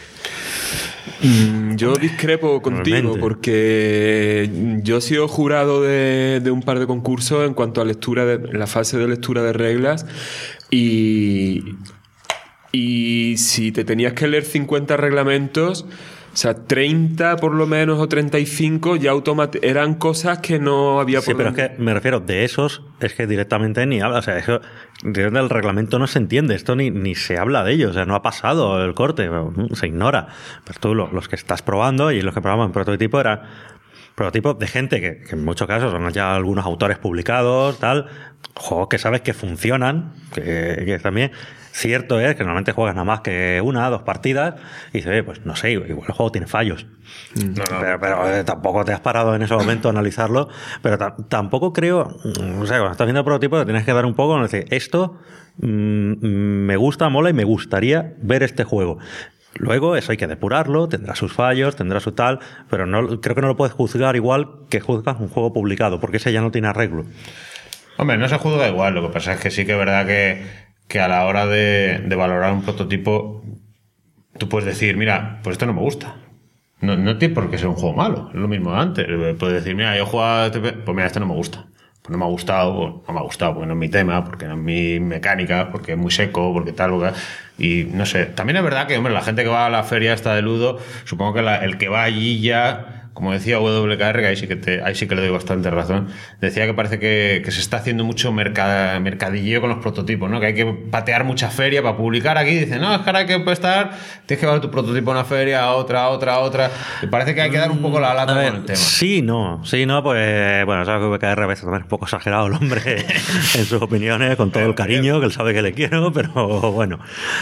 Yo discrepo contigo porque yo he sido jurado de un par de concursos en cuanto a la fase de lectura de reglas y si te tenías que leer 50 reglamentos, o sea, 30 por lo menos o 35 ya eran cosas que no había... Sí, pero es que me refiero, de esos es que directamente ni habla, o sea, eso del reglamento no se entiende, esto ni se habla de ello, o sea, no ha pasado el corte, se ignora. Pero tú los que estás probando y los que probamos en prototipo eran prototipos de gente que en muchos casos son ya algunos autores publicados, tal, juegos que sabes que funcionan, que también... Cierto es que normalmente juegas nada más que 1 o 2 partidas y dices, pues no sé, igual el juego tiene fallos. No. Pero tampoco te has parado en ese momento a analizarlo. Pero tampoco creo, o sea, cuando estás viendo el prototipo te tienes que dar un poco, decir, esto me gusta, mola y me gustaría ver este juego. Luego eso hay que depurarlo, tendrá sus fallos, tendrá su tal, pero creo que no lo puedes juzgar igual que juzgas un juego publicado, porque ese ya no tiene arreglo. Hombre, no se juzga igual, lo que pasa es que sí que es verdad que a la hora de valorar un prototipo tú puedes decir, mira, pues esto no me gusta. No tiene por qué ser un juego malo, es lo mismo de antes. Puedes decir, mira, yo he jugado, pues mira, este no me gusta. Pues no me ha gustado, porque no es mi tema, porque no es mi mecánica, porque es muy seco, porque tal, y no sé. También es verdad que, hombre, la gente que va a la feria esta de Ludo, supongo que el que va allí ya... Como decía WKR, que ahí sí que le doy bastante razón, decía que parece que se está haciendo mucho mercadillo con los prototipos, ¿no? Que hay que patear mucha feria para publicar aquí. Dicen, no, es que ahora hay que tienes que llevar tu prototipo a una feria, a otra. Y parece que hay que dar un poco la lata con el tema. Sí, no, pues bueno, sabes que WKR a veces también es un poco exagerado el hombre en sus opiniones, con todo el cariño, que él sabe que le quiero, pero bueno.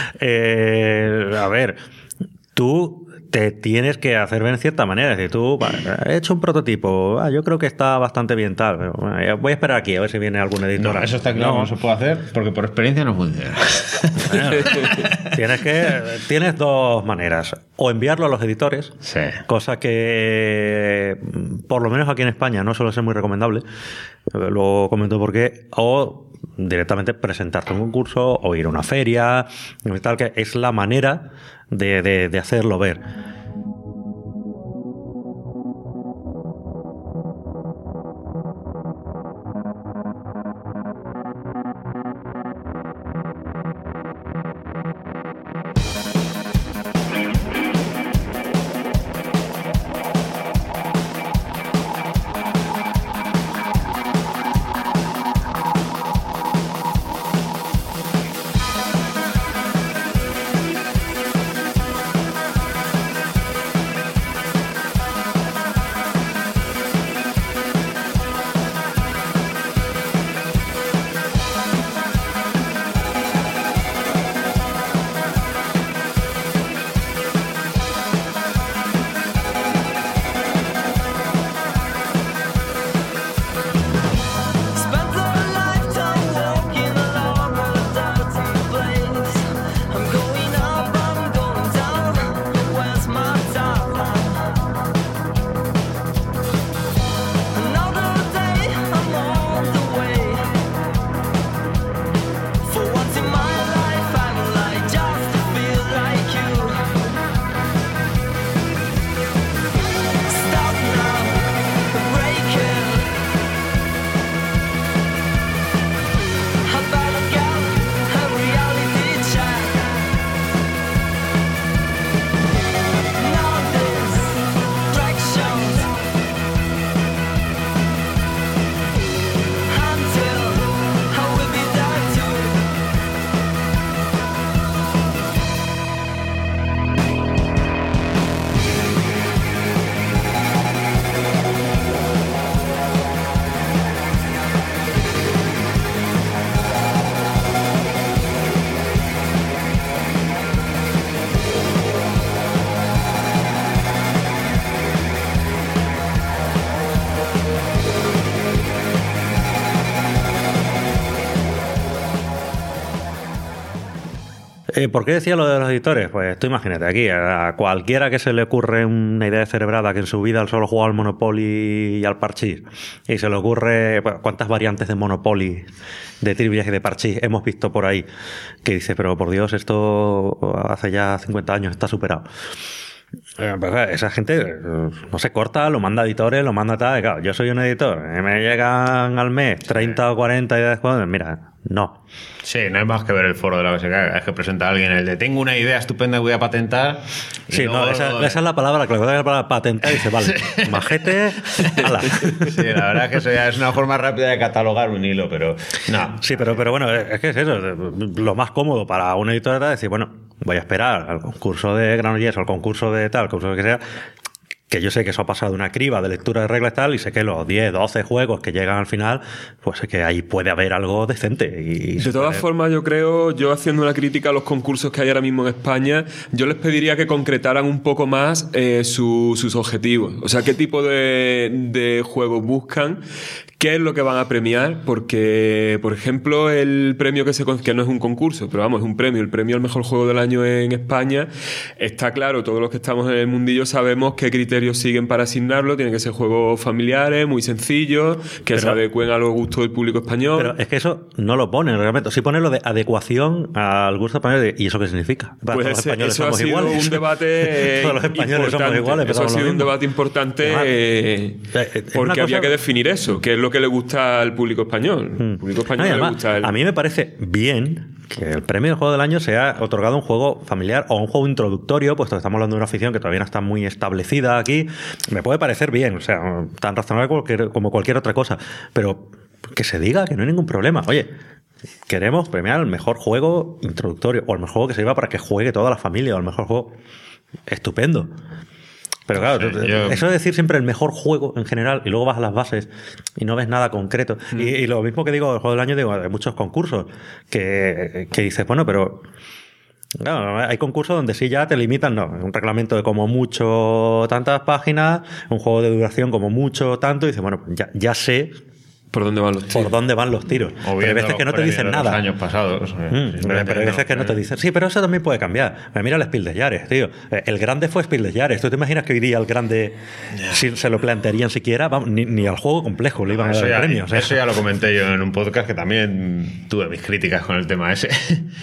A ver, tú te tienes que hacer ver en cierta manera. Es decir, tú, he hecho un prototipo, yo creo que está bastante bien tal, pero bueno, voy a esperar aquí a ver si viene algún editor. No, eso está claro, no se puede hacer porque por experiencia no funciona. Bueno, tienes 2 maneras. O enviarlo a los editores, sí. Cosa que por lo menos aquí en España no suele ser muy recomendable. Luego comento por qué. O directamente presentarte un concurso o ir a una feria, tal, que es la manera de hacerlo ver. ¿Por qué decía lo de los editores? Pues tú imagínate aquí, a cualquiera que se le ocurre una idea cerebrada que en su vida solo juega al Monopoly y al Parchís, y se le ocurre cuántas variantes de Monopoly, de trivias y de Parchís hemos visto por ahí, que dice, pero por Dios, esto hace ya 50 años está superado. Pues esa gente no se corta, lo manda a editores, lo manda tal. Claro, yo soy un editor, me llegan al mes 30 o 40 ideas, mira, no. Sí, no hay más que ver el foro de la BSK. Es que presenta a alguien el de tengo una idea estupenda que voy a patentar. Sí, no, esa es la palabra clave. La palabra patentar y dice, vale, majete, ala. Sí, la verdad es que eso ya es una forma rápida de catalogar un hilo, pero no. Sí, pero bueno, es que es eso. Lo más cómodo para un editor es decir, bueno, voy a esperar al concurso de Granollers o al concurso de tal, concurso que sea, que yo sé que eso ha pasado de una criba de lectura de reglas y tal, y sé que los 10, 12 juegos que llegan al final, pues sé que ahí puede haber algo decente. Y de todas formas, yo creo, yo haciendo una crítica a los concursos que hay ahora mismo en España, yo les pediría que concretaran un poco más sus objetivos. O sea, qué tipo de juegos buscan, qué es lo que van a premiar, porque, por ejemplo, el premio que no es un concurso, pero vamos, es un premio, el premio al mejor juego del año en España, está claro, todos los que estamos en el mundillo sabemos qué criterios siguen para asignarlo. Tienen que ser juegos familiares, muy sencillos, que se adecuen a los gustos del público español. Pero es que eso no lo ponen realmente. Sí ponen lo de adecuación al gusto español. ¿Y eso qué significa? Pues todos los españoles eso somos ha sido iguales. Un debate todos los españoles somos iguales. Eso ha sido un debate importante porque había que definir eso, qué es lo que le gusta al público español. El público español además, le gusta a mí me parece bien que el premio del juego del año sea otorgado a un juego familiar o a un juego introductorio, puesto que estamos hablando de una afición que todavía no está muy establecida aquí. Me puede parecer bien, o sea, tan razonable como cualquier otra cosa, pero que se diga que no hay ningún problema. Oye, queremos premiar el mejor juego introductorio o el mejor juego que sirva para que juegue toda la familia o el mejor juego. Estupendo. Pero claro, eso de decir siempre el mejor juego en general y luego vas a las bases y no ves nada concreto. Y lo mismo que digo del juego del año, digo, hay muchos concursos que dices, bueno, pero claro, hay concursos donde sí ya te limitan, no, un reglamento de como mucho tantas páginas, un juego de duración como mucho tanto, y dices, bueno, ya sé ¿por dónde van los tiros? Por dónde van los tiros. O pero hay veces que no te dicen nada. Los años pasados. Pero hay veces que no te dicen. Sí, pero eso también puede cambiar. Mira el Spiel des Jahres, tío. El grande fue Spiel des Jahres. ¿Tú te imaginas que hoy día el grande, si se lo plantearían siquiera, vamos, ni al juego complejo le iban a dar el premio? O sea, eso ya lo comenté yo en un podcast que también tuve mis críticas con el tema ese.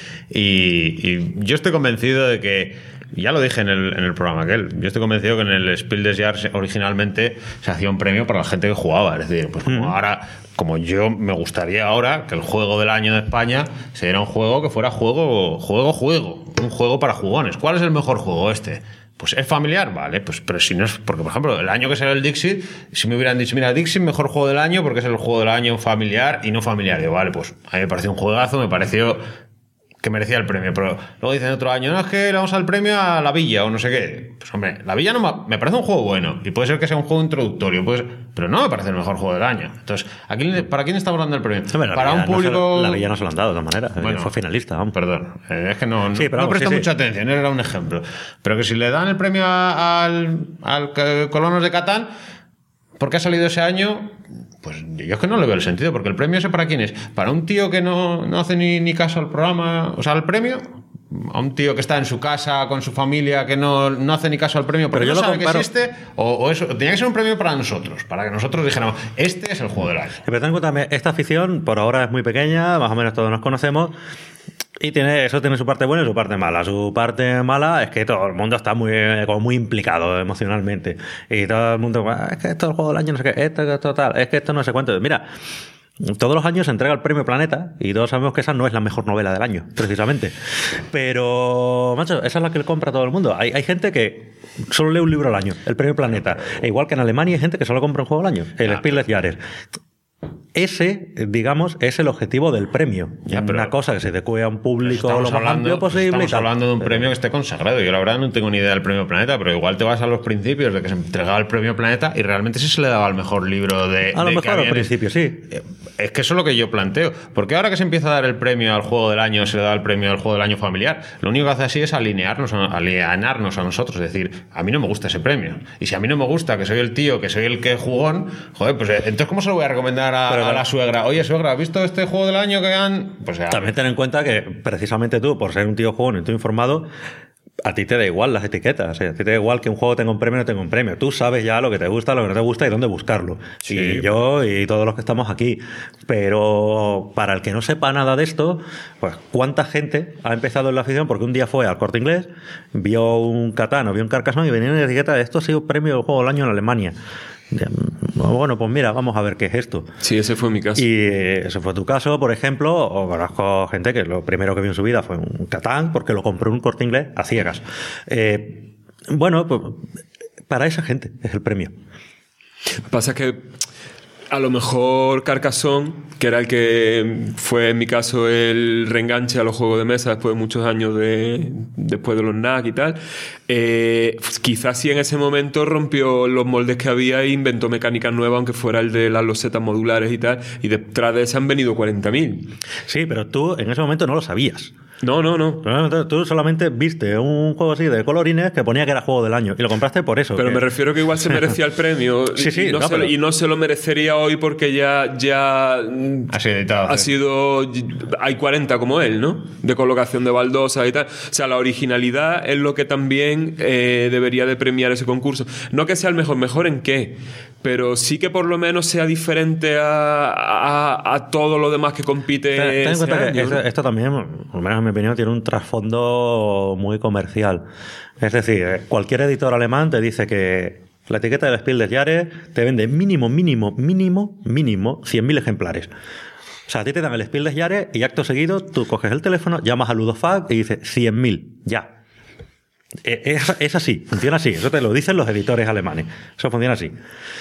y yo estoy convencido de que, ya lo dije en el programa aquel, yo estoy convencido que en el Spiel des Jahres originalmente se hacía un premio para la gente que jugaba. Es decir, pues como yo me gustaría ahora que el juego del año de España se diera un juego que fuera juego, un juego para jugones. ¿Cuál es el mejor juego este? Pues es familiar, vale, pues pero si no es, porque por ejemplo el año que salió el Dixit, si me hubieran dicho, mira, Dixit mejor juego del año porque es el juego del año familiar y no familiar, digo, vale, pues a mí me pareció un juegazo, me pareció que merecía el premio, pero luego dicen otro año, no, es que le vamos al premio a La Villa o no sé qué. Pues hombre, La Villa no me parece un juego bueno y puede ser que sea un juego introductorio, pero no me parece el mejor juego del año. Entonces, ¿para quién estamos dando el premio? Para un público... La Villa no se lo han dado de todas maneras, bueno, fue finalista. Vamos. Perdón, es que no presta mucha atención, era un ejemplo. Pero que si le dan el premio al Colonos de Catán, porque ha salido ese año, pues yo es que no le veo el sentido, porque el premio ese ¿para quién es? Para un tío que no hace ni caso al programa, o sea, al premio, a un tío que está en su casa con su familia que no hace ni caso al premio porque no sabe que existe, o eso, tenía que ser un premio para nosotros, para que nosotros dijéramos, este es el juego del año. Pero ten en cuenta, esta afición por ahora es muy pequeña, más o menos todos nos conocemos. Y eso tiene su parte buena y su parte mala. Su parte mala es que todo el mundo está muy implicado emocionalmente. Y todo el mundo, es que esto es el juego del año, no sé qué, esto tal, es que esto no sé cuánto. Mira, todos los años se entrega el premio Planeta y todos sabemos que esa no es la mejor novela del año, precisamente. Pero, macho, esa es la que le compra todo el mundo. Hay gente que solo lee un libro al año, el premio Planeta. E igual que en Alemania hay gente que solo compra un juego al año, el Spiel des Jahres. Ese, digamos, es el objetivo del premio. Una cosa que se adecue a un público lo más amplio posible. Estamos hablando de un premio que esté consagrado. Yo la verdad no tengo ni idea del premio Planeta, pero igual te vas a los principios de que se entregaba el premio Planeta y realmente sí se le daba el mejor libro de... A lo mejor al principio, sí. Es que eso es lo que yo planteo. Porque ahora que se empieza a dar el premio al juego del año, se le da el premio al juego del año familiar, lo único que hace así es alienarnos a nosotros. Es decir, a mí no me gusta ese premio. Y si a mí no me gusta, que soy el tío, que soy el que jugón, joder, pues entonces ¿cómo se lo voy a recomendar a a la suegra, oye, suegra, ¿has visto este juego del año que han...? Pues ya, también ten en cuenta que precisamente tú, por ser un tío jugón y tú informado, a ti te da igual las etiquetas. O sea, a ti te da igual que un juego tenga un premio o no tenga un premio. Tú sabes ya lo que te gusta, lo que no te gusta y dónde buscarlo. Sí. Y yo y todos los que estamos aquí. Pero para el que no sepa nada de esto, pues ¿cuánta gente ha empezado en la afición? Porque un día fue al Corte Inglés, vio un Catán o vio un Carcassonne y venía en la etiqueta de esto ha sido premio del juego del año en Alemania. Bueno, pues mira, vamos a ver qué es esto. Sí, ese fue mi caso. Y ese fue tu caso, por ejemplo, o conozco gente que lo primero que vio en su vida fue un Catán porque lo compró en un Corte Inglés a ciegas. Bueno, pues para esa gente es el premio. Pasa que a lo mejor Carcassonne, que era el que fue en mi caso el reenganche a los juegos de mesa después de muchos años después de los NAC y tal, quizás sí en ese momento rompió los moldes que había e inventó mecánicas nuevas, aunque fuera el de las losetas modulares y tal, y detrás de ese han venido 40.000. Sí, pero tú en ese momento no lo sabías. No. Tú solamente viste un juego así de colorines que ponía que era juego del año y lo compraste por eso. Pero me refiero que igual se merecía el premio. Sí, y no se lo merecería hoy porque ya ha sido editado. ha sido... Hay 40 como él, ¿no? De colocación de baldosas y tal. O sea, la originalidad es lo que también debería de premiar ese concurso. No que sea el mejor ¿en qué? Pero sí que por lo menos sea diferente a todo lo demás que compite. Ten en cuenta año, que ¿no? esto también, al menos en mi opinión, tiene un trasfondo muy comercial. Es decir, cualquier editor alemán te dice que la etiqueta del Spiel des Jahres te vende mínimo 100.000 ejemplares. O sea, a ti te dan el Spiel des Jahres y acto seguido tú coges el teléfono, llamas a Ludofac y dices 100.000, ya. Es así, funciona así. Eso te lo dicen los editores alemanes. Eso funciona así.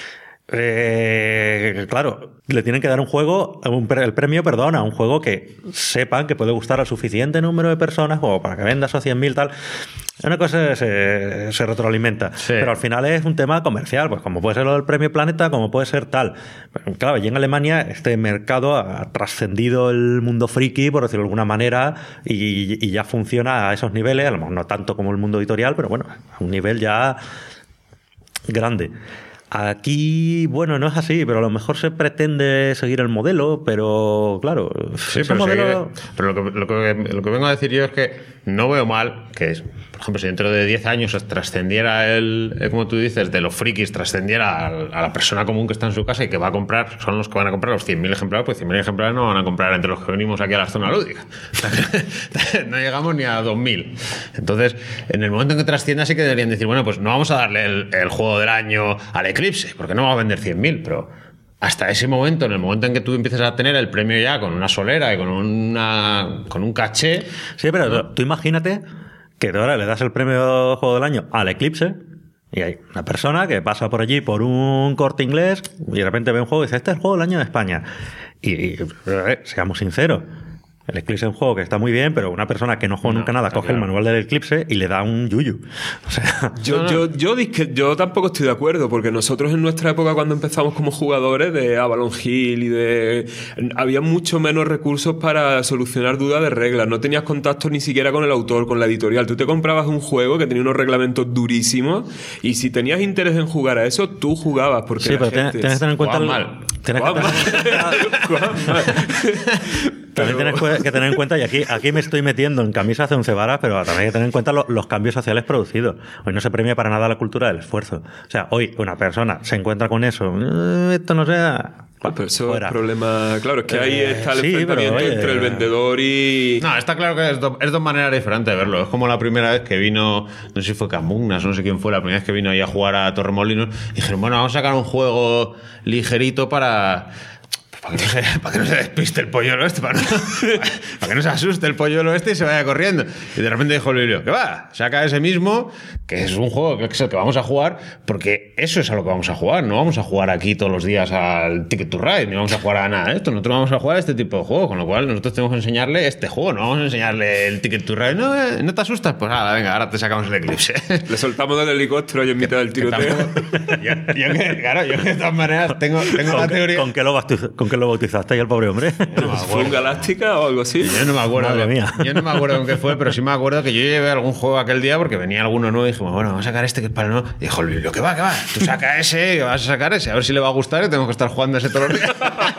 Claro, le tienen que dar un juego, el premio, perdón, a un juego que sepan que puede gustar al suficiente número de personas o para que vendas a 100.000 tal. Una cosa se retroalimenta, sí. Pero al final es un tema comercial, pues como puede ser lo del premio Planeta, como puede ser tal. Claro, y en Alemania este mercado ha trascendido el mundo friki, por decirlo de alguna manera, y ya funciona a esos niveles, a lo mejor no tanto como el mundo editorial, pero bueno, a un nivel ya grande. Aquí, bueno, no es así, pero a lo mejor se pretende seguir el modelo, pero claro, sí, ese modelo... pero lo que vengo a decir yo es que no veo mal que es, por ejemplo, si dentro de 10 años trascendiera como tú dices, de los frikis, trascendiera a la persona común que está en su casa y que va a comprar, son los que van a comprar los 100.000 ejemplares, pues 100.000 ejemplares no van a comprar entre los que venimos aquí a la zona lúdica. No llegamos ni a 2.000. Entonces, en el momento en que trascienda sí que deberían decir, bueno, pues no vamos a darle el juego del año al Eclipse, porque no va a vender 100.000, pero hasta ese momento, en el momento en que tú empieces a tener el premio ya con una solera y con un caché... Sí, pero tú imagínate que ahora le das el premio Juego del Año al Eclipse y hay una persona que pasa por allí por un Corte Inglés y de repente ve un juego y dice, este es el Juego del Año de España. Y seamos sinceros, el Eclipse es un juego que está muy bien, pero una persona que no juega nunca nada coge el manual del Eclipse y le da un yuyu. O sea, yo tampoco estoy de acuerdo, porque nosotros en nuestra época, cuando empezamos como jugadores de Avalon Hill había mucho menos recursos para solucionar dudas de reglas. No tenías contacto ni siquiera con el autor, con la editorial. Tú te comprabas un juego que tenía unos reglamentos durísimos y si tenías interés en jugar a eso, tú jugabas. Porque sí, pero tienes que tener en cuenta... También tienes que tener en cuenta, y aquí me estoy metiendo en camisa hace 11 varas, pero también hay que tener en cuenta los cambios sociales producidos. Hoy no se premia para nada la cultura del esfuerzo. O sea, hoy una persona se encuentra con eso, esto no sea... Pero eso fuera. Es problema... Claro, es que ahí está el enfrentamiento entre el vendedor y... No, está claro que es dos maneras diferentes de verlo. Es como la primera vez que vino, no sé si fue Camugnas, no sé quién fue, la primera vez que vino ahí a jugar a Torremolinos, y dijeron, bueno, vamos a sacar un juego ligerito para que no se despiste el polluelo este, para que no se asuste el polluelo este y se vaya corriendo. Y de repente dijo el Liblio, que va, saca ese mismo, que es un juego que es el que vamos a jugar, porque eso es a lo que vamos a jugar. No vamos a jugar aquí todos los días al Ticket to Ride, ni vamos a jugar a nada de esto. Nosotros vamos a jugar a este tipo de juego, con lo cual nosotros tenemos que enseñarle este juego, no vamos a enseñarle el Ticket to Ride. No te asustas, pues nada, venga, ahora te sacamos el Eclipse. Le soltamos del helicóptero y en mitad del tiroteo. Yo de todas maneras tengo la teoría... ¿Con qué lo que lo bautizaste y el pobre hombre. ¿Fue un Galáctica o algo así? Yo no me acuerdo. Madre mía. Yo no me acuerdo con qué fue, pero sí me acuerdo que yo llevé algún juego aquel día porque venía alguno nuevo y dijimos, bueno, vamos a sacar este que es para el nuevo. Y dijo, lo que va, tú saca ese, que vas a sacar ese, a ver si le va a gustar y tengo que estar jugando ese todos los días.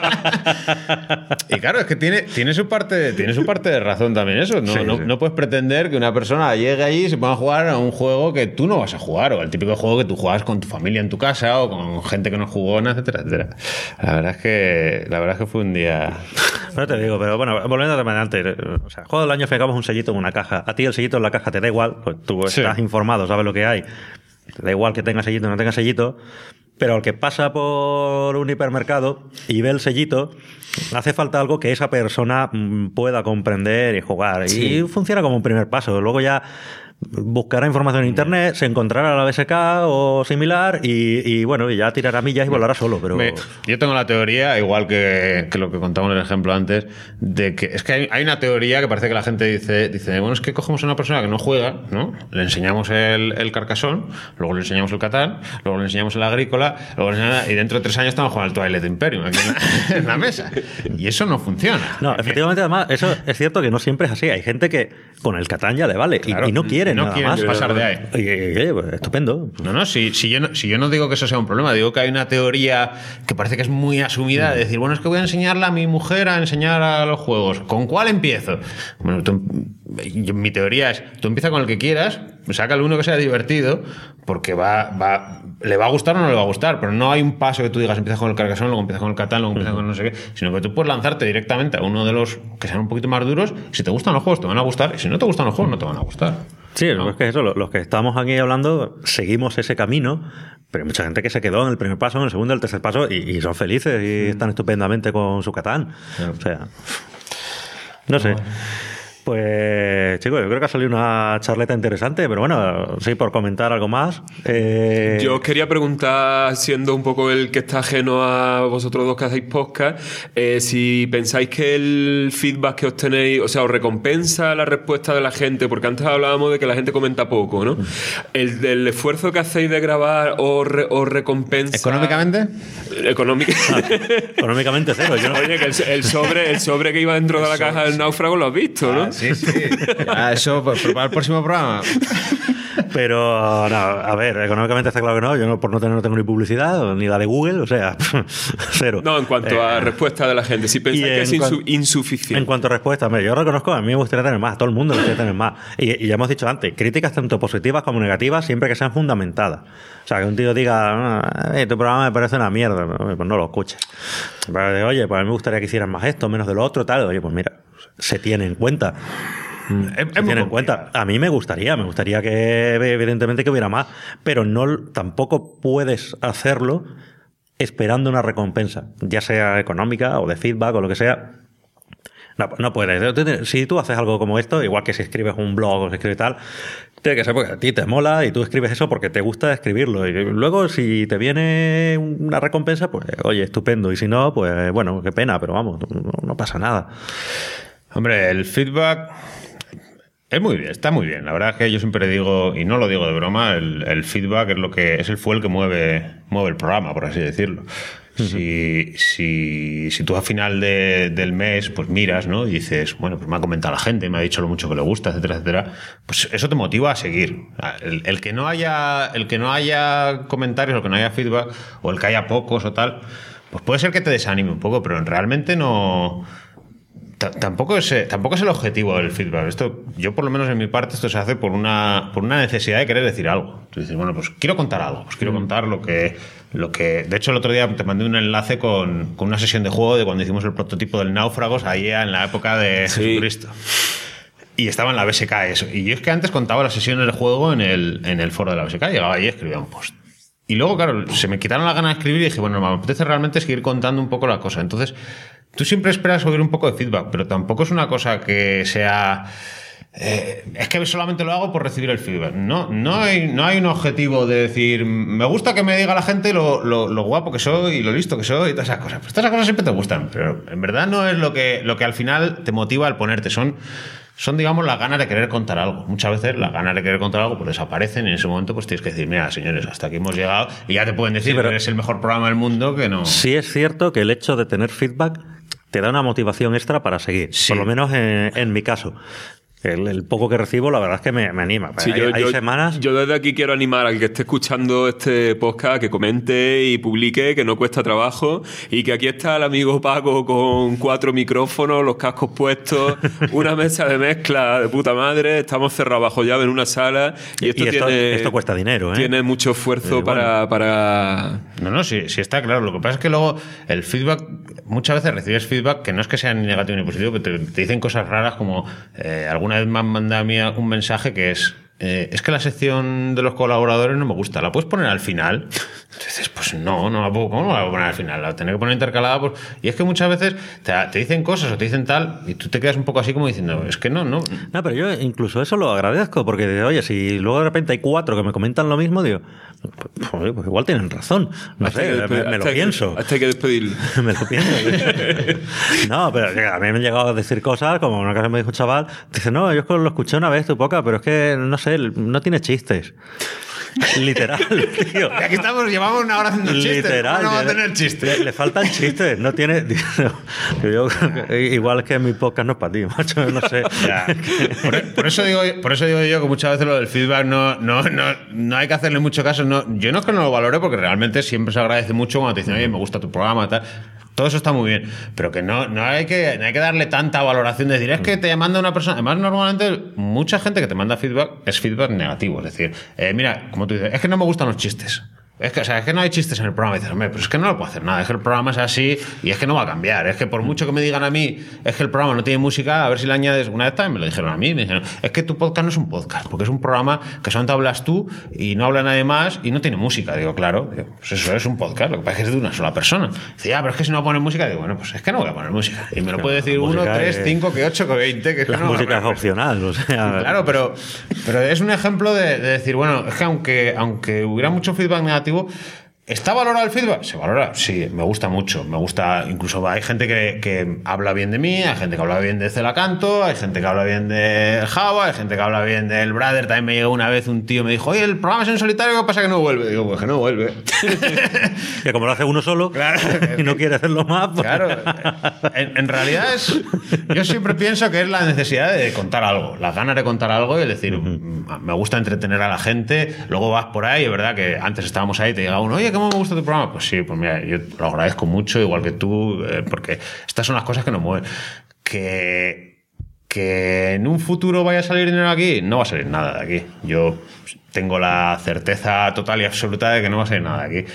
Y claro, es que tiene su parte de razón también eso. No puedes pretender que una persona llegue allí y se ponga a jugar a un juego que tú no vas a jugar, o el típico juego que tú juegas con tu familia en tu casa o con gente que no jugó, etcétera, etcétera. La verdad es que fue un día... No te digo, pero bueno, volviendo a tema de antes, o sea, juego del año fijamos un sellito en una caja. A ti el sellito en la caja te da igual, pues tú estás informado, sabes lo que hay. Te da igual que tenga sellito o no tenga sellito, pero el que pasa por un hipermercado y ve el sellito, hace falta algo que esa persona pueda comprender y jugar. Sí. Y funciona como un primer paso. Luego ya buscará información en internet, se encontrará la BSK o similar y bueno, y ya tirará millas y volará solo. Pero yo tengo la teoría, igual que lo que contamos en el ejemplo antes, de que es que hay una teoría que parece que la gente dice, bueno, es que cogemos a una persona que no juega, ¿no? Le enseñamos el Carcassonne, luego le enseñamos el Catán, luego le enseñamos el Agrícola, y dentro de 3 años estamos jugando al Twilight Imperium aquí en la mesa. Y eso no funciona. No, efectivamente, además, eso es cierto que no siempre es así. Hay gente que con el Catán ya le vale, claro, y no quiere nada quieren más pasar de ahí. Pues, estupendo. No, si yo no digo que eso sea un problema, digo que hay una teoría que parece que es muy asumida de decir, bueno, es que voy a enseñarle a mi mujer a enseñar a los juegos. ¿Con cuál empiezo? Bueno, mi teoría es, tú empieza con el que quieras, sácale uno que sea divertido, porque le va a gustar o no le va a gustar, pero no hay un paso que tú digas, empieza con el Carcassonne, luego empieza con el Catán, luego empieza con no sé qué, sino que tú puedes lanzarte directamente a uno de los que sean un poquito más duros. Si te gustan los juegos te van a gustar, y si no te gustan los juegos no te van a gustar. Sí, ¿no? Es que eso, los que estamos aquí hablando seguimos ese camino, pero hay mucha gente que se quedó en el primer paso, en el segundo, en el tercer paso y son felices y están estupendamente con su Catán. O sea, no sé. Pues, chicos, yo creo que ha salido una charleta interesante, pero bueno, sí, por comentar algo más. Yo os quería preguntar, siendo un poco el que está ajeno a vosotros dos que hacéis podcast, si pensáis que el feedback que obtenéis, o sea, os recompensa la respuesta de la gente, porque antes hablábamos de que la gente comenta poco, ¿no? ¿El esfuerzo que hacéis de grabar os recompensa? ¿Económicamente? Económicamente cero. Yo no... Oye, que el sobre que iba dentro de la caja del náufrago lo has visto, ¿no? Sí. Eso pues, para el próximo programa. Pero, no, a ver, económicamente está claro que no. Yo no tengo ni publicidad, ni la de Google, o sea, cero. No, en cuanto a respuesta de la gente, si pensáis que es insuficiente. En cuanto a respuesta, yo reconozco, a mí me gustaría tener más, a todo el mundo le gustaría tener más. Y ya hemos dicho antes, críticas tanto positivas como negativas, siempre que sean fundamentadas. O sea, que un tío diga, tu programa me parece una mierda, pues no lo escuches. Oye, pues a mí me gustaría que hicieran más esto, menos de lo otro, tal. Oye, pues mira, se tiene en cuenta. En cuenta. A mí me gustaría que evidentemente que hubiera más, pero tampoco puedes hacerlo esperando una recompensa, ya sea económica o de feedback o lo que sea. No puedes. Si tú haces algo como esto, igual que si escribes un blog o si escribes tal, tiene que ser porque a ti te mola y tú escribes eso porque te gusta escribirlo. Y luego, si te viene una recompensa, pues oye, estupendo. Y si no, pues bueno, qué pena, pero vamos, no pasa nada. Hombre, el feedback es muy bien, está muy bien. La verdad es que yo siempre digo, y no lo digo de broma, el feedback es el fuel que mueve el programa, por así decirlo. Si tú a final del mes pues miras, ¿no? Y dices, bueno, pues me ha comentado la gente, me ha dicho lo mucho que le gusta, etcétera, etcétera, pues eso te motiva a seguir. El que no haya comentarios, o que no haya feedback, o el que haya pocos o tal, pues puede ser que te desanime un poco, pero realmente no... Tampoco es el objetivo del feedback. Yo, por lo menos en mi parte, esto se hace por una necesidad de querer decir algo. Tú dices, bueno, pues quiero contar algo, pues quiero contar lo que... De hecho, el otro día te mandé un enlace con una sesión de juego de cuando hicimos el prototipo del Náufragos, ahí en la época de Jesucristo. Y estaba en la BSK eso. Y yo es que antes contaba las sesiones de juego en el foro de la BSK, llegaba ahí y escribía un post. Y luego, claro, se me quitaron las ganas de escribir y dije, bueno, me apetece realmente seguir contando un poco la cosa. Entonces, tú siempre esperas oír un poco de feedback, pero tampoco es una cosa que sea... es que solamente lo hago por recibir el feedback. No hay un objetivo de decir, me gusta que me diga la gente lo guapo que soy y lo listo que soy y todas esas cosas. Pues todas esas cosas siempre te gustan, pero en verdad no es lo que al final te motiva al ponerte. Son son, digamos, las ganas de querer contar algo. Muchas veces las ganas de querer contar algo pues desaparecen y en ese momento pues tienes que decir, mira, señores, hasta aquí hemos llegado, y ya te pueden decir que es el mejor programa del mundo, que no... Sí es cierto que el hecho de tener feedback te da una motivación extra para seguir, por lo menos en mi caso. El poco que recibo, la verdad es que me anima. Sí, hay semanas... Yo desde aquí quiero animar al que esté escuchando este podcast que comente y publique, que no cuesta trabajo, y que aquí está el amigo Paco con 4 micrófonos, los cascos puestos, una mesa de mezcla de puta madre, estamos cerrados bajo llave en una sala, y esto cuesta dinero, ¿eh? Tiene mucho esfuerzo para... No, sí está claro. Lo que pasa es que luego el feedback, muchas veces recibes feedback que no es que sea ni negativo ni positivo, que te dicen cosas raras como alguna vez me han mandado a mí un mensaje que es que la sección de los colaboradores no me gusta, ¿la puedes poner al final? Entonces, pues no la puedo, ¿cómo no la voy a poner al final? La tengo que poner intercalada. Pues, y es que muchas veces te dicen cosas o te dicen tal y tú te quedas un poco así como diciendo, es que no. No, pero yo incluso eso lo agradezco, porque oye, si luego de repente hay 4 que me comentan lo mismo, digo, pues igual tienen razón. No sé, me lo pienso. Hasta hay que despedirlo. Me lo pienso. No, pero a mí me han llegado a decir cosas, como una cosa me dijo un chaval, dice, no, yo lo escuché una vez tu poca, pero es que, no sé, no tiene chistes. Literal, tío. Y aquí llevamos una hora haciendo chistes. Literal. No va a tener chistes. Le faltan chistes. No tiene... igual que mi podcast no es para ti, macho. No sé. Ya. Por eso digo yo que muchas veces lo del feedback no hay que hacerle mucho caso. Yo no es que no lo valore, porque realmente siempre se agradece mucho cuando te dicen, oye, me gusta tu programa, tal. Todo eso está muy bien, pero que no hay que darle tanta valoración de decir, es que te manda una persona. Además, normalmente, mucha gente que te manda feedback es feedback negativo. Es decir, mira, como tú dices, es que no me gustan los chistes. Es que no hay chistes en el programa. Y dices, hombre, pero es que no lo puedo hacer nada. Es que el programa es así y es que no va a cambiar. Es que por mucho que me digan a mí, es que el programa no tiene música, a ver si le añades. Una vez también me lo dijeron a mí. Me dijeron, es que tu podcast no es un podcast, porque es un programa que solamente hablas tú y no habla nadie más y no tiene música. Digo, claro, pues eso es un podcast. Lo que pasa es que es de una sola persona. Dice, pero es que si no pones música, digo, bueno, pues es que no voy a poner música. Y me lo puede decir 1, 3, 5, que 8, que 20. Que la música es opcional. O sea, claro, pero es un ejemplo de decir, bueno, es que aunque hubiera mucho feedback negativo, ¿está valorado el feedback? Se valora, sí, me gusta mucho. Me gusta, incluso hay gente que habla bien de mí, hay gente que habla bien de Celacanto, hay gente que habla bien de Java, hay gente que habla bien del Brother. También me llegó una vez un tío, me dijo, oye, el programa es en solitario, ¿qué pasa que no vuelve? Digo, pues que no vuelve. Que como lo hace uno solo, claro, y no quiere hacerlo más. Pues... Claro, en realidad yo siempre pienso que es la necesidad de contar algo, las ganas de contar algo y decir, me gusta entretener a la gente. Luego vas por ahí, es verdad que antes estábamos ahí y te llega uno, oye, ¿cómo me gusta tu programa? Pues sí, pues mira, yo lo agradezco mucho, igual que tú, porque estas son las cosas que nos mueven. Que en un futuro vaya a salir dinero aquí, no va a salir nada de aquí. Yo tengo la certeza total y absoluta de que no va a salir nada de aquí.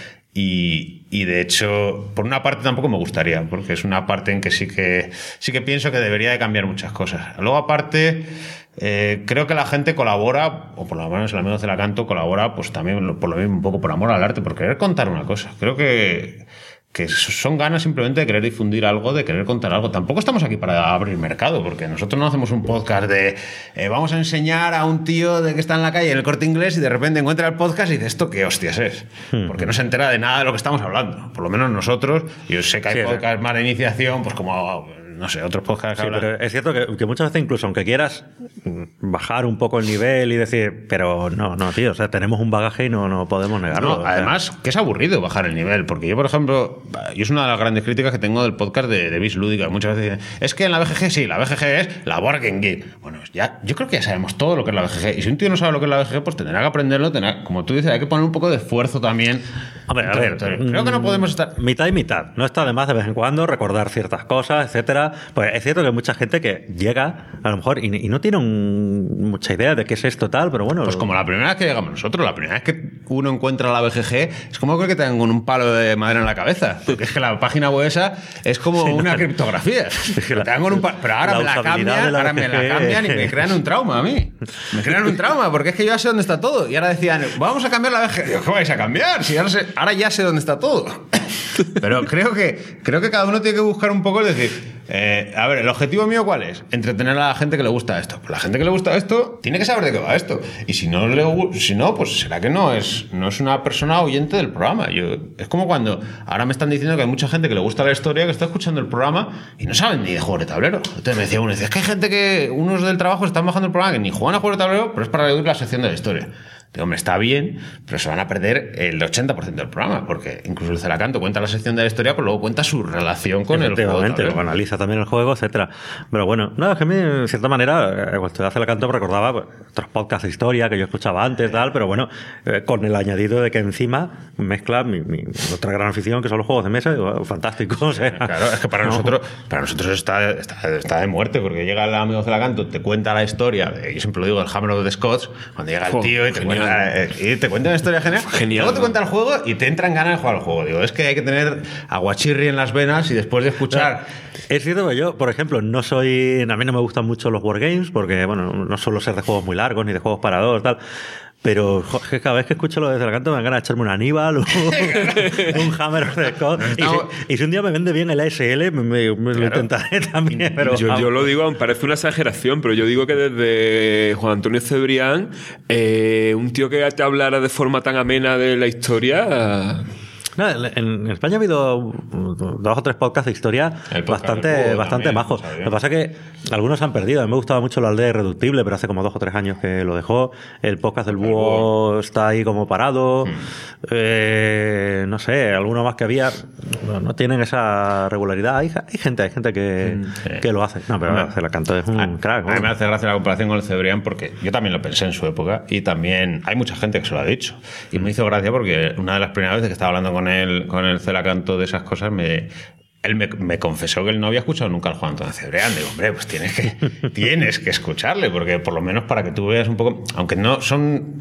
Y de hecho, por una parte tampoco me gustaría, porque es una parte en que sí que pienso que debería de cambiar muchas cosas. Luego, aparte, creo que la gente colabora, o por lo menos el amigo de Celacanto colabora, pues también por lo mismo, un poco por amor al arte, por querer contar una cosa. Creo que son ganas simplemente de querer difundir algo, de querer contar algo. Tampoco estamos aquí para abrir mercado, porque nosotros no hacemos un podcast de vamos a enseñar a un tío de que está en la calle en el Corte Inglés y de repente encuentra el podcast y dice, ¿esto qué hostias es? Porque no se entera de nada de lo que estamos hablando. Por lo menos nosotros. Yo sé que hay podcasts más de iniciación, pues como... no sé, otros podcasts que hablan. Pero es cierto que muchas veces, incluso aunque quieras bajar un poco el nivel y decir, pero no, tío, o sea, tenemos un bagaje y no podemos negarlo. No, además, que es aburrido bajar el nivel, porque yo, por ejemplo, es una de las grandes críticas que tengo del podcast de Vis Lúdica. Muchas veces dicen, es que en la BGG sí, la BGG es la Board Game Geek. Bueno, yo creo que ya sabemos todo lo que es la BGG, y si un tío no sabe lo que es la BGG, pues tendrá que aprenderlo, como tú dices, hay que poner un poco de esfuerzo también. Hombre, a ver, creo que no podemos estar... Mitad y mitad. No está de más de vez en cuando recordar ciertas cosas, etcétera. Pues es cierto que hay mucha gente que llega, a lo mejor, y no tiene mucha idea de qué es esto tal, pero bueno... Pues como la primera vez que llegamos nosotros, la primera vez que uno encuentra la BGG, es como que te dan con un palo de madera en la cabeza. Porque es que la página web esa es como una criptografía. Te dan con un palo, pero ahora me la cambian y me crean un trauma a mí. Me crean un trauma, porque es que yo ya sé dónde está todo. Y ahora decían, vamos a cambiar la BGG. Digo, ¿qué vais a cambiar? Si ahora ya sé dónde está todo. Pero creo que cada uno tiene que buscar un poco, es decir, A ver, ¿el objetivo mío cuál es? Entretener a la gente que le gusta esto. Pues la gente que le gusta esto tiene que saber de qué va esto. Y si no, pues será que no es una persona oyente del programa. Es como cuando ahora me están diciendo que hay mucha gente que le gusta la historia, que está escuchando el programa y no saben ni de juegos de tablero. Entonces me decía uno, es que hay gente que, unos del trabajo están bajando el programa que ni juegan a juegos de tablero, pero es para oír la sección de la historia. Digo, hombre, está bien, pero se van a perder el 80% del programa, porque incluso el Celacanto cuenta la sección de la historia, pero luego cuenta su relación con el juego. Luego analiza también el juego, etcétera. Pero bueno, no, es que a mí, de cierta manera, cuando estudiaba Celacanto me recordaba pues, otros podcasts de historia que yo escuchaba antes, tal, pero bueno, con el añadido de que encima mezcla mi otra gran afición, que son los juegos de mesa, digo, fantástico. O sea, claro, es que para nosotros está de muerte, porque llega el amigo Celacanto, te cuenta la historia, yo siempre lo digo, el Hammer of the Scots, cuando llega el tío y te cuenta una historia genial. Luego te cuenta el juego y te entran ganas de jugar al juego. Digo, es que hay que tener aguachirri en las venas y después de escuchar... Es cierto que yo, por ejemplo, a mí no me gustan mucho los wargames, porque bueno, no suelo ser de juegos muy largos ni de juegos para dos, tal. Pero cada vez que escucho lo de Celacanto me dan ganas de echarme un Aníbal, un Hammer of the Scott. Y si un día me vende bien el ASL, me lo intentaré también. Pero yo lo digo, parece una exageración, pero yo digo que desde Juan Antonio Cebrián, un tío que te hablara de forma tan amena de la historia... No, en España ha habido 2 o 3 podcasts de historia bastante majos. Lo que pasa es que algunos se han perdido. A mí me gustaba mucho la aldea irreductible, pero hace como 2 o 3 años que lo dejó. El podcast del Búho está ahí como parado. No sé, alguno más que había no tienen esa regularidad. Hay gente que lo hace. No, pero Celacanto es un crack. A mí me hace gracia la comparación con el Cebrián porque yo también lo pensé en su época y también hay mucha gente que se lo ha dicho. Y me hizo gracia porque una de las primeras veces que estaba hablando con el Celacanto de esas cosas, él me confesó que él no había escuchado nunca al Juan Antonio Cebrián. Digo, hombre, pues tienes que escucharle, porque por lo menos para que tú veas un poco, aunque no son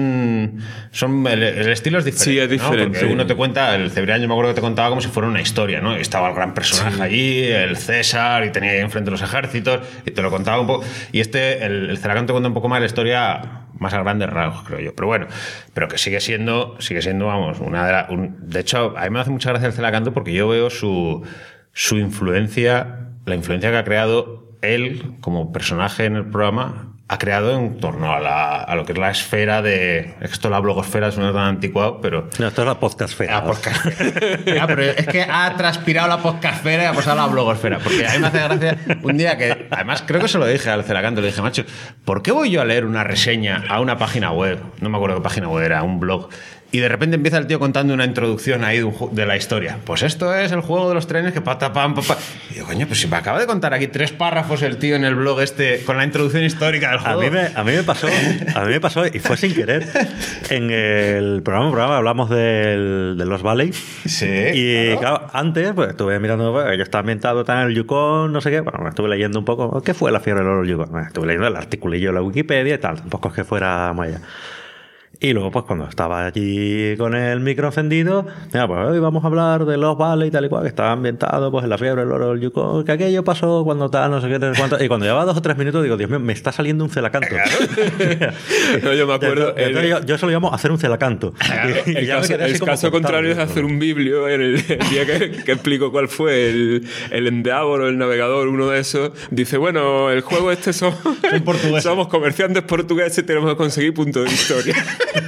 el estilo es diferente. Sí, es diferente. ¿no? Porque uno te cuenta, el Cebrián yo me acuerdo que te contaba como si fuera una historia, ¿no? Y estaba el gran personaje allí, el César, y tenía ahí enfrente los ejércitos, y te lo contaba un poco. Y el Celacanto cuenta un poco más la historia más a grandes rasgos, creo yo. Pero bueno, pero que sigue siendo, vamos, de hecho, a mí me hace mucha gracia el Celacanto porque yo veo su influencia, la influencia que ha creado él como personaje en el programa, ha creado en torno a lo que es la esfera de... Esto la blogosfera suena tan anticuado, pero... No, esto es la podcastfera. Pero es que ha transpirado la podcastfera y ha pasado a la blogosfera. Porque a mí me hace gracia un día que... Además, creo que se lo dije al Celacanto. Le dije, macho, ¿por qué voy yo a leer una reseña a una página web? No me acuerdo qué página web era, un blog. Y de repente empieza el tío contando una introducción ahí de la historia. Pues esto es el juego de los trenes que patapam, papá. Y digo, coño, pues si me acaba de contar aquí 3 párrafos el tío en el blog con la introducción histórica del juego. A mí me pasó y fue sin querer. En el programa hablamos de los Valley. Sí. Y claro, antes pues estuve mirando, yo estaba ambientado en el Yukon, no sé qué. Bueno, me estuve leyendo un poco. ¿Qué fue la fiebre del oro del Yukon? Estuve leyendo el articulillo de la Wikipedia y tal. Tampoco es que fuera muy allá. Y luego, pues cuando estaba allí con el micro encendido, mira, pues hoy vamos a hablar de los Valley y tal y cual, que estaba ambientado pues en la fiebre del oro del Yukon, que aquello pasó cuando tal, no sé qué, no sé cuánto. Y cuando llevaba 2 o 3 minutos, digo, Dios mío, me está saliendo un Celacanto. No, yo me acuerdo. Yo se lo llamo hacer un Celacanto. El caso contrario es hacer un biblio. En el día que explico cuál fue el Endeavor o el navegador, uno de esos, dice, bueno, el juego somos comerciantes portugueses y tenemos que conseguir puntos de historia.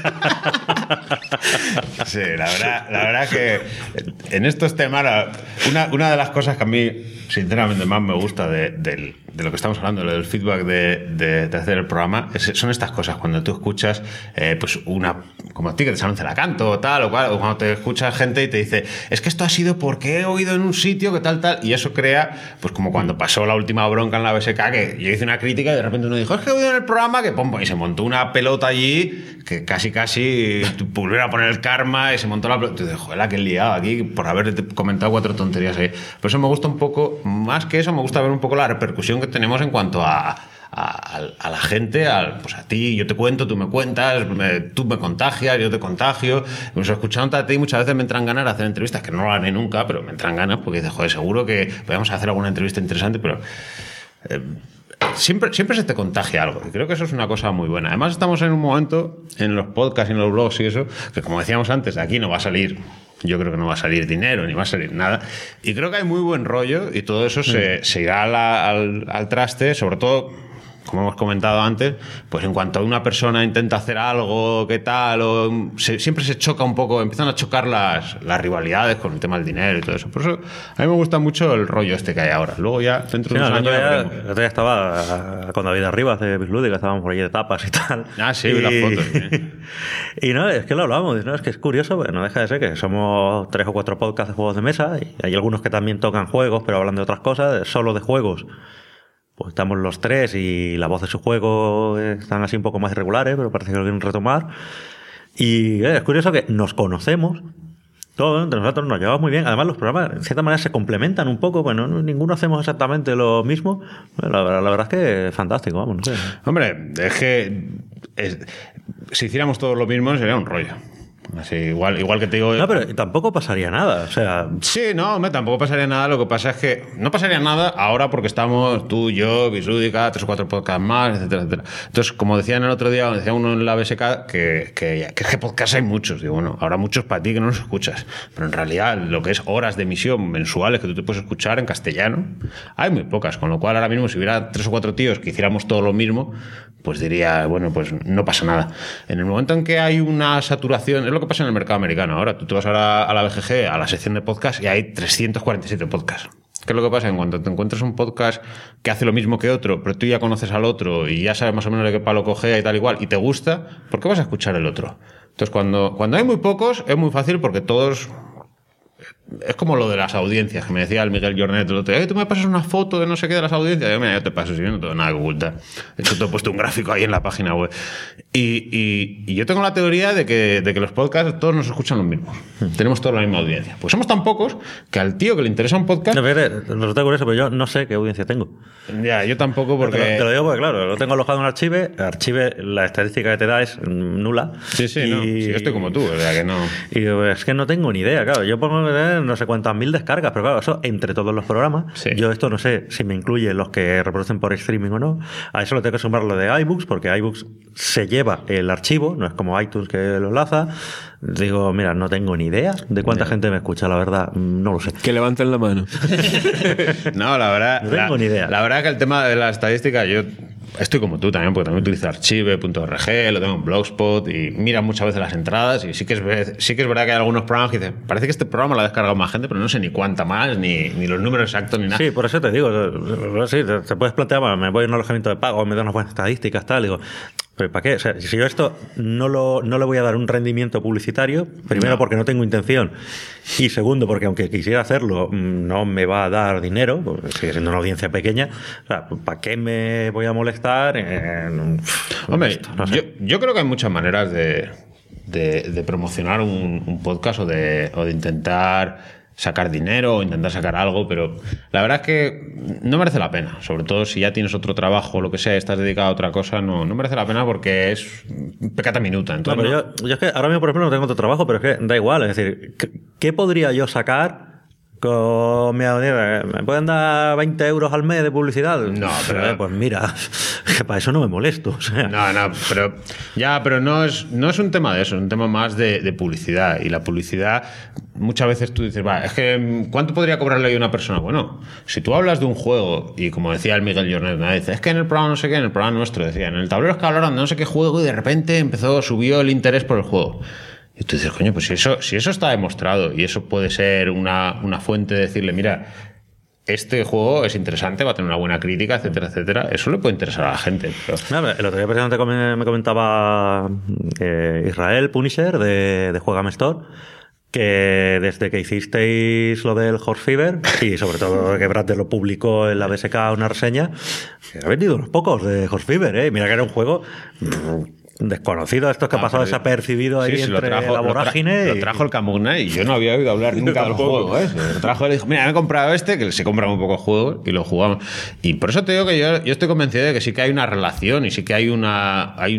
Sí, la verdad que en estos temas una de las cosas que a mí sinceramente más me gusta de lo que estamos hablando, del feedback de hacer el programa, son estas cosas. Cuando tú escuchas pues como a ti que te sale un Celacanto o tal o cual, o cuando te escuchas gente y te dice, es que esto ha sido porque he oído en un sitio que tal, y eso crea, pues como cuando pasó la última bronca en la BSK, que yo hice una crítica y de repente uno dijo, es que he oído en el programa que y se montó una pelota allí que casi volviera a poner el karma y se montó la pelota. Y dije, joder, que he liado aquí por haber comentado 4 tonterías ahí. Por eso me gusta un poco, más que eso, me gusta ver un poco la repercusión que tenemos en cuanto a la gente, pues a ti, yo te cuento, tú me cuentas, tú me contagias, yo te contagio. Incluso escuchándote a ti muchas veces me entran ganas de hacer entrevistas, que no lo haré nunca, pero me entran ganas porque dices, joder, seguro que podemos hacer alguna entrevista interesante, pero siempre se te contagia algo, y creo que eso es una cosa muy buena. Además estamos en un momento en los podcasts y en los blogs y eso, que como decíamos antes, de aquí no va a salir yo creo que no va a salir dinero ni va a salir nada. Y creo que hay muy buen rollo y todo eso se irá al traste, sobre todo, como hemos comentado antes, pues en cuanto una persona intenta hacer algo, qué tal, siempre se choca un poco, empiezan a chocar las rivalidades con el tema del dinero y todo eso. Por eso a mí me gusta mucho el rollo este que hay ahora. Luego ya, dentro de unos años... El otro día estaba con David Arribas de Bislúdica, estábamos por allí de tapas y tal. Ah, sí, vi las fotos. Y no, es que lo hablamos, ¿no? Es que es curioso, no deja de ser que somos 3 o 4 podcasts de juegos de mesa y hay algunos que también tocan juegos, pero hablan de otras cosas, solo de juegos. Pues estamos los 3 y la voz de su juego están así un poco más irregulares, pero parece que lo quieren retomar. Y es curioso que nos conocemos, todos entre nosotros nos llevamos muy bien. Además, los programas, en cierta manera, se complementan un poco. Bueno, ninguno hacemos exactamente lo mismo. La verdad es que es fantástico, vamos. No sé. Hombre, es que si hiciéramos todos lo mismo sería un rollo. Así, igual que te digo... No, pero tampoco pasaría nada, o sea... Sí, no, hombre, tampoco pasaría nada. Lo que pasa es que no pasaría nada ahora porque estamos tú, yo, Bislúdica, 3 o 4 podcasts más, etcétera, etcétera. Entonces, como decían el otro día, decía uno en la BSK, que podcasts hay muchos. Digo, bueno, habrá muchos para ti que no los escuchas. Pero en realidad, lo que es horas de emisión mensuales que tú te puedes escuchar en castellano, hay muy pocas. Con lo cual, ahora mismo, si hubiera 3 o 4 tíos que hiciéramos todo lo mismo, pues diría, bueno, pues no pasa nada. En el momento en que hay una saturación, es lo que pasa en el mercado americano ahora. Tú te vas ahora a la BGG, a la sección de podcast, y hay 347 podcasts. ¿Qué es lo que pasa? En cuanto te encuentras un podcast que hace lo mismo que otro, pero tú ya conoces al otro y ya sabes más o menos de qué palo cogea y tal igual, y te gusta, ¿por qué vas a escuchar el otro? Entonces, cuando hay muy pocos, es muy fácil porque todos... Es como lo de las audiencias, que me decía el Miguel Jornet el otro día, tú me pasas una foto de no sé qué de las audiencias. Yo, mira, yo te paso, si yo no tengo nada que ocultar. De hecho, te he puesto un gráfico ahí en la página web. Y yo tengo la teoría de que los podcasts todos nos escuchan los mismos. Tenemos toda la misma audiencia. Pues somos tan pocos que al tío que le interesa un podcast... No, resulta curioso, pero yo no sé qué audiencia tengo. Ya, yo tampoco porque... Te lo digo porque, claro, lo tengo alojado en Archive. Archive, la estadística que te da es nula. Sí, no. Sí, yo estoy como tú, ¿verdad? Que no... Y es que no tengo ni idea, claro. Yo pongo no sé cuántas mil descargas, pero claro, eso entre todos los programas. Sí. Yo esto no sé si me incluye los que reproducen por streaming o no. A eso lo tengo que sumar lo de iBooks, porque iBooks se lleva el archivo, no es como iTunes que lo enlaza. Digo, mira, no tengo ni idea de cuánta gente me escucha, la verdad, no lo sé. Que levanten la mano. No, la verdad... No tengo ni idea. La verdad que el tema de la estadística, yo... Estoy como tú también, porque también utilizo archive.org, lo tengo en Blogspot y mira muchas veces las entradas y sí que es verdad que hay algunos programas que dicen, parece que este programa lo ha descargado más gente, pero no sé ni cuánta más, ni los números exactos, ni nada. Sí, por eso te digo, sí, te puedes plantear, me voy a un alojamiento de pago, me dan unas buenas estadísticas, tal, digo, ¿pero para qué? O sea, si yo esto no le voy a dar un rendimiento publicitario, primero porque no tengo intención y segundo porque aunque quisiera hacerlo no me va a dar dinero, porque sigue siendo una audiencia pequeña, o sea, ¿para qué me voy a molestar? Hombre, esto, no sé. yo creo que hay muchas maneras de promocionar un podcast o de intentar sacar dinero o intentar sacar algo, pero la verdad es que no merece la pena, sobre todo si ya tienes otro trabajo o lo que sea, estás dedicado a otra cosa, no merece la pena porque es peccata minuta. Entonces, no, pero yo es que ahora mismo, por ejemplo, no tengo otro trabajo, pero es que da igual, es decir, ¿qué podría yo sacar con mi audiencia? ¿Me pueden dar 20 euros al mes de publicidad? No, pero... Pues mira, que para eso no me molesto. O sea. No, pero no es un tema de eso, es un tema más de publicidad. Y la publicidad, muchas veces tú dices, es que ¿cuánto podría cobrarle a una persona? Bueno, si tú hablas de un juego, y como decía el Miguel Jornet, dice, es que en el programa no sé qué, en el programa nuestro, decía, en el tablero es que hablaron de no sé qué juego y de repente subió el interés por el juego. Y tú dices, coño, pues si eso está demostrado y eso puede ser una fuente de decirle, mira, este juego es interesante, va a tener una buena crítica, etcétera, etcétera, eso le puede interesar a la gente. Pero... No, el otro día precisamente me comentaba Israel Punisher de Juegame Store, que desde que hicisteis lo del Horse Fever y sobre todo que Brad lo publicó en la BSK una reseña, que ha vendido unos pocos de Horse Fever, mira que era un juego... desconocido, esto que ha pasado desapercibido ahí entre la vorágine. Lo trajo el Camugna y yo no había oído hablar nunca del juego. Lo trajo él y dijo, mira, me he comprado que se compra muy pocos juegos y lo jugamos. Y por eso te digo que yo estoy convencido de que sí que hay una relación y sí que hay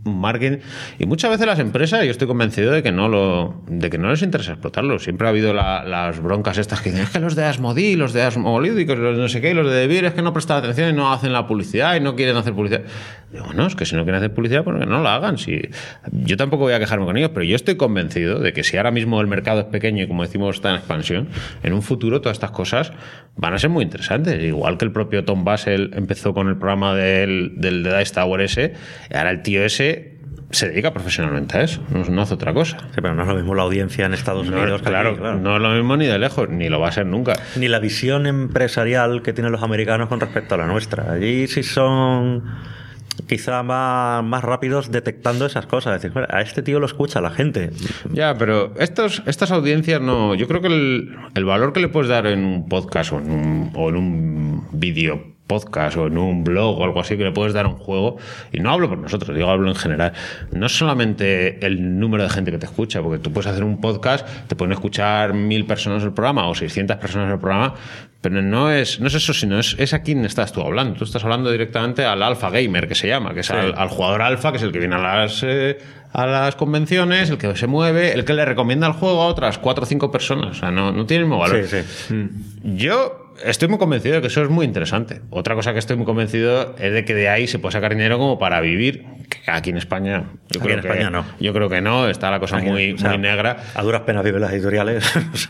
marketing. Y muchas veces las empresas, yo estoy convencido de que no les interesa explotarlo. Siempre ha habido las broncas estas que dicen, es que los de Asmodee, los de Asmolídicos, los de no sé qué, los de Devir, es que no prestan atención y no hacen la publicidad y no quieren hacer publicidad. Digo, bueno, es que si no quieren hacer publicidad, pues que no la hagan. Si, yo tampoco voy a quejarme con ellos, pero yo estoy convencido de que si ahora mismo el mercado es pequeño y, como decimos, está en expansión, en un futuro todas estas cosas van a ser muy interesantes. Igual que el propio Tom Basel empezó con el programa del Dice Tower ese, ahora el tío ese se dedica profesionalmente a eso, no hace otra cosa. Sí, pero no es lo mismo la audiencia en Estados Unidos que claro, aquí, claro. No es lo mismo ni de lejos, ni lo va a ser nunca. Ni la visión empresarial que tienen los americanos con respecto a la nuestra. Allí sí son quizá más rápidos detectando esas cosas. Es decir, a este tío lo escucha la gente. Ya, pero estas audiencias no... Yo creo que el valor que le puedes dar en un podcast o en un vídeo podcast o en un blog o algo así que le puedes dar a un juego, y no hablo por nosotros, digo, hablo en general, no es solamente el número de gente que te escucha, porque tú puedes hacer un podcast, te pueden escuchar 1000 personas el programa o 600 personas el programa, pero no es eso, sino es a quién estás tú hablando. Tú estás hablando directamente al alfa gamer, que se llama, que es al jugador alfa, que es el que viene a las convenciones, el que se mueve, el que le recomienda el juego a otras 4 o 5 personas. O sea, no tiene el mismo valor. Sí. Yo estoy muy convencido de que eso es muy interesante. Otra cosa que estoy muy convencido es de que de ahí se puede sacar dinero como para vivir. Que aquí en España, yo creo que no. Está la cosa muy negra. A duras penas viven las editoriales.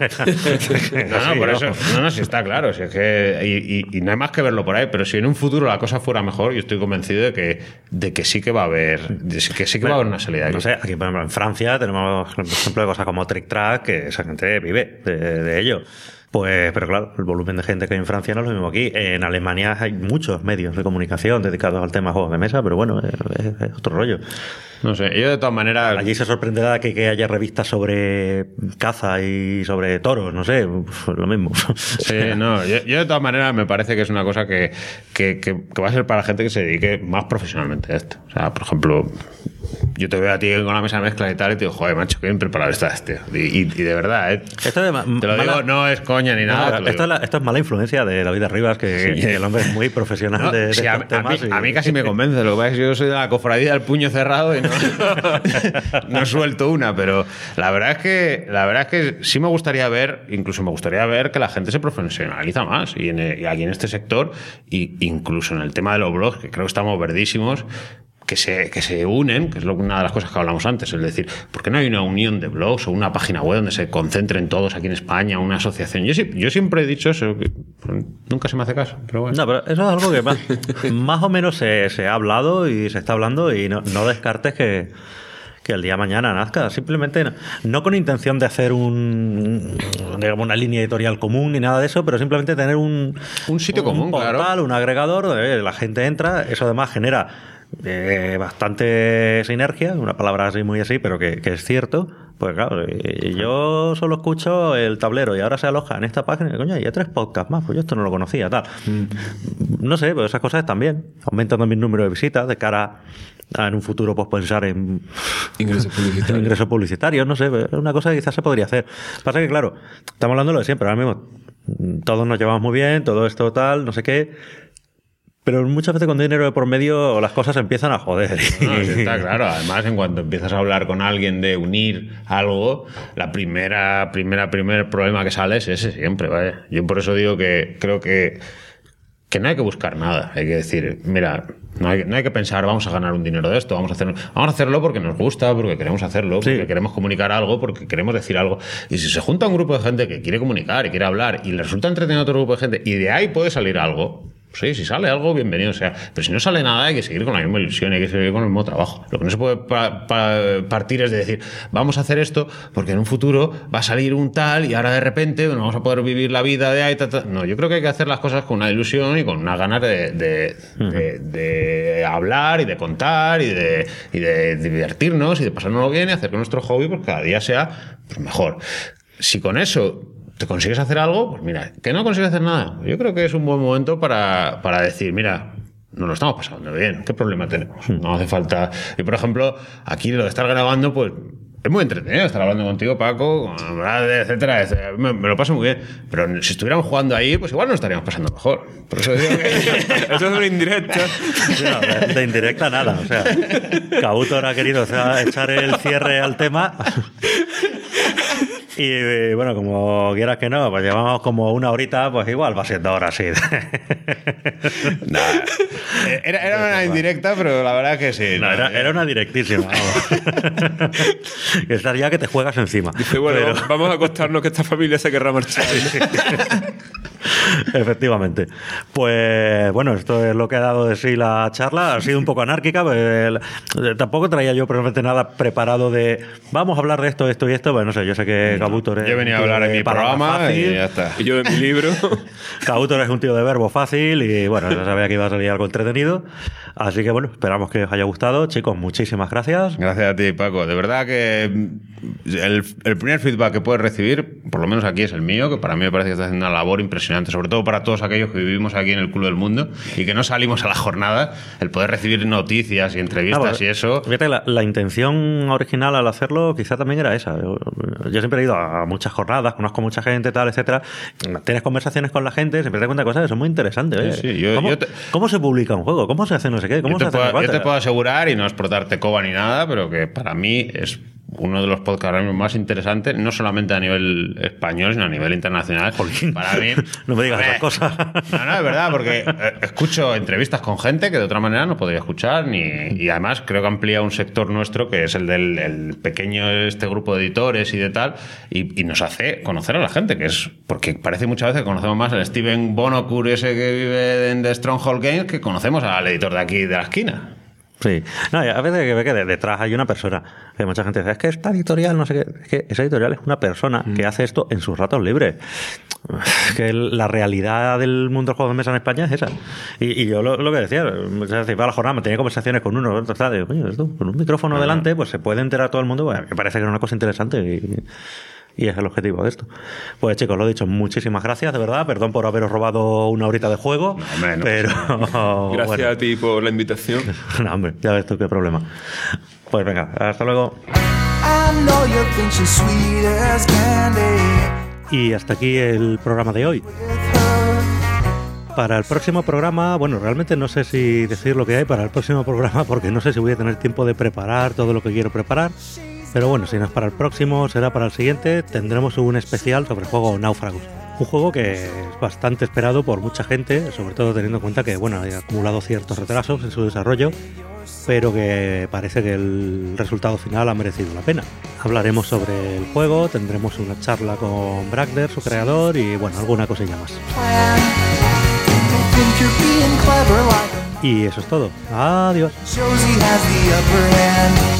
Si está claro. Si es que, y no hay más que verlo por ahí. Pero si en un futuro la cosa fuera mejor, yo estoy convencido de que sí que va a haber, va a haber una salida. No sé, aquí por ejemplo en Francia tenemos, por ejemplo, cosas como Trick Track, que esa gente vive de ello. Pues, pero claro, el volumen de gente que hay en Francia no es lo mismo aquí. En Alemania hay muchos medios de comunicación dedicados al tema juegos de mesa, pero bueno, es otro rollo. No sé, yo de todas maneras... Allí se sorprenderá que haya revistas sobre caza y sobre toros, no sé, pues lo mismo. Sí, no, yo de todas maneras me parece que es una cosa que va a ser para gente que se dedique más profesionalmente a esto. O sea, por ejemplo, yo te veo a ti con la mesa de mezcla y tal y te digo, joder, macho, qué bien preparado estás, tío. Y de verdad, Esto te lo digo, no es coña ni nada. Esto es mala influencia de David Arribas, que el hombre es muy profesional de estos temas. A mí casi me convence. Lo que pasa es que yo soy de la cofradía del puño cerrado y no suelto una, pero la verdad es que sí me gustaría ver, incluso me gustaría ver que la gente se profesionaliza más y aquí en este sector, y incluso en el tema de los blogs, que creo que estamos verdísimos, que se unen, que es una de las cosas que hablamos antes, es decir, ¿por qué no hay una unión de blogs o una página web donde se concentren todos aquí en España, una asociación? Yo siempre he dicho eso, que nunca se me hace caso, pero bueno. No, pero eso es algo que más o menos se ha hablado y se está hablando, y no descartes que el día de mañana nazca, simplemente no con intención de hacer digamos, una línea editorial común ni nada de eso, pero simplemente tener un sitio común, portal, claro. Un agregador donde la gente entra. Eso además genera bastante sinergia, una palabra así muy así, pero que es cierto. Pues claro, yo solo escucho el tablero y ahora se aloja en esta página, coño, y hay 3 podcasts más, pues yo esto no lo conocía, tal. No sé, pero esas cosas están bien. Aumentan también el número de visitas de cara a en un futuro pues pensar en ingresos publicitarios, no sé, es una cosa que quizás se podría hacer. Pasa que claro, estamos hablando de lo de siempre, ahora mismo todos nos llevamos muy bien, todo esto tal, no sé qué, pero muchas veces con dinero de por medio las cosas empiezan a joder. No, está claro. Además, en cuanto empiezas a hablar con alguien de unir algo, la primer problema que sale es ese siempre, ¿vale? Yo por eso digo que creo que no hay que buscar nada. Hay que decir, mira, no hay que pensar, vamos a ganar un dinero de esto, vamos a hacerlo porque nos gusta, porque queremos hacerlo, porque queremos comunicar algo, porque queremos decir algo. Y si se junta un grupo de gente que quiere comunicar y quiere hablar y le resulta entretenido a otro grupo de gente y de ahí puede salir algo, sí, si sale algo, bienvenido sea. Pero si no sale nada, hay que seguir con la misma ilusión, hay que seguir con el mismo trabajo. Lo que no se puede partir es de decir, vamos a hacer esto porque en un futuro va a salir un tal y ahora de repente no vamos a poder vivir la vida de ahí. No, yo creo que hay que hacer las cosas con una ilusión y con unas ganas de hablar y de contar y de divertirnos y de pasárnoslo bien y hacer que nuestro hobby pues, cada día sea pues, mejor. Si con eso te consigues hacer algo, pues mira, que no consigues hacer nada. Yo creo que es un buen momento para decir, mira, nos lo estamos pasando bien, ¿qué problema tenemos? No hace falta... Y por ejemplo, aquí lo de estar grabando, pues es muy entretenido estar hablando contigo, Paco, etcétera. Me lo paso muy bien. Pero si estuviéramos jugando ahí, pues igual nos estaríamos pasando mejor. Por eso digo que... Eso es una indirecta. No, de indirecta nada. O sea, Kabutor ha querido echar el cierre al tema. Y bueno, como quieras que no, pues llevamos como una horita, pues igual va siendo hora, sí. Era una indirecta, pero la verdad que sí. No, era una directísima. Que estás ya que te juegas encima. Dice, bueno, vamos a acostarnos que esta familia se querrá marchar. Efectivamente. Pues bueno, esto es lo que ha dado de sí la charla. Ha sido un poco anárquica. Tampoco traía yo probablemente nada preparado de vamos a hablar de esto, esto y esto. Bueno, no sé, yo sé que Kabutor es... Yo venía a hablar en mi programa fácil, y ya está. Y yo de mi libro. Kabutor es un tío de verbo fácil y bueno, ya sabía que iba a salir algo entretenido. Así que bueno, esperamos que os haya gustado. Chicos, muchísimas gracias. Gracias a ti, Paco. De verdad que el primer feedback que puedes recibir, por lo menos aquí es el mío, que para mí me parece que estás haciendo una labor impresionante, sobre todo para todos aquellos que vivimos aquí en el culo del mundo y que no salimos a la jornada, el poder recibir noticias y entrevistas y eso. Fíjate, la intención original al hacerlo quizá también era esa. Yo siempre he ido a muchas jornadas, conozco mucha gente, tal, etcétera. Tienes conversaciones con la gente, siempre te cuenta cosas que son muy interesantes. Sí, ¿Cómo se publica un juego? ¿Cómo se hace no sé qué? ¿Cómo se hace yo te puedo asegurar, y no es por darte coba ni nada, pero que para mí es uno de los podcasts más interesantes, no solamente a nivel español, sino a nivel internacional. Jolín. Para mí... No me digas esas cosas. No, es verdad, porque escucho entrevistas con gente que de otra manera no podría escuchar, y además creo que amplía un sector nuestro, que es el del pequeño grupo de editores y de tal, y nos hace conocer a la gente, que es... Porque parece muchas veces que conocemos más al Steven Bonokur ese que vive en The Stronghold Games que conocemos al editor de aquí de la esquina. Sí, no, a veces ve que detrás hay una persona. Que mucha gente dice, es que esta editorial, no sé qué. Es que esa editorial es una persona que hace esto en sus ratos libres. Es que la realidad del mundo del juego de mesa en España es esa. Y yo lo que decía, muchas veces iba a la jornada, me tenía conversaciones con uno, otro, tal, digo, coño, esto, con un micrófono delante, pues se puede enterar todo el mundo. Bueno, me parece que es una cosa interesante y es el objetivo de esto. Pues chicos, lo he dicho, muchísimas gracias, de verdad. Perdón por haberos robado una horita de juego. No, hombre, no. Pero gracias bueno. a ti por la invitación. No, hombre, ya ves tú qué problema. Pues venga, hasta luego. Y hasta aquí el programa de hoy. Para el próximo programa, bueno, realmente no sé si decir lo que hay para el próximo programa, porque no sé si voy a tener tiempo de preparar todo lo que quiero preparar. Pero bueno, si no es para el próximo, será para el siguiente. Tendremos un especial sobre el juego Náufragos. Un juego que es bastante esperado por mucha gente, sobre todo teniendo en cuenta que, bueno, ha acumulado ciertos retrasos en su desarrollo, pero que parece que el resultado final ha merecido la pena. Hablaremos sobre el juego, tendremos una charla con Bragder, su creador, y bueno, alguna cosilla más. Y eso es todo. Adiós.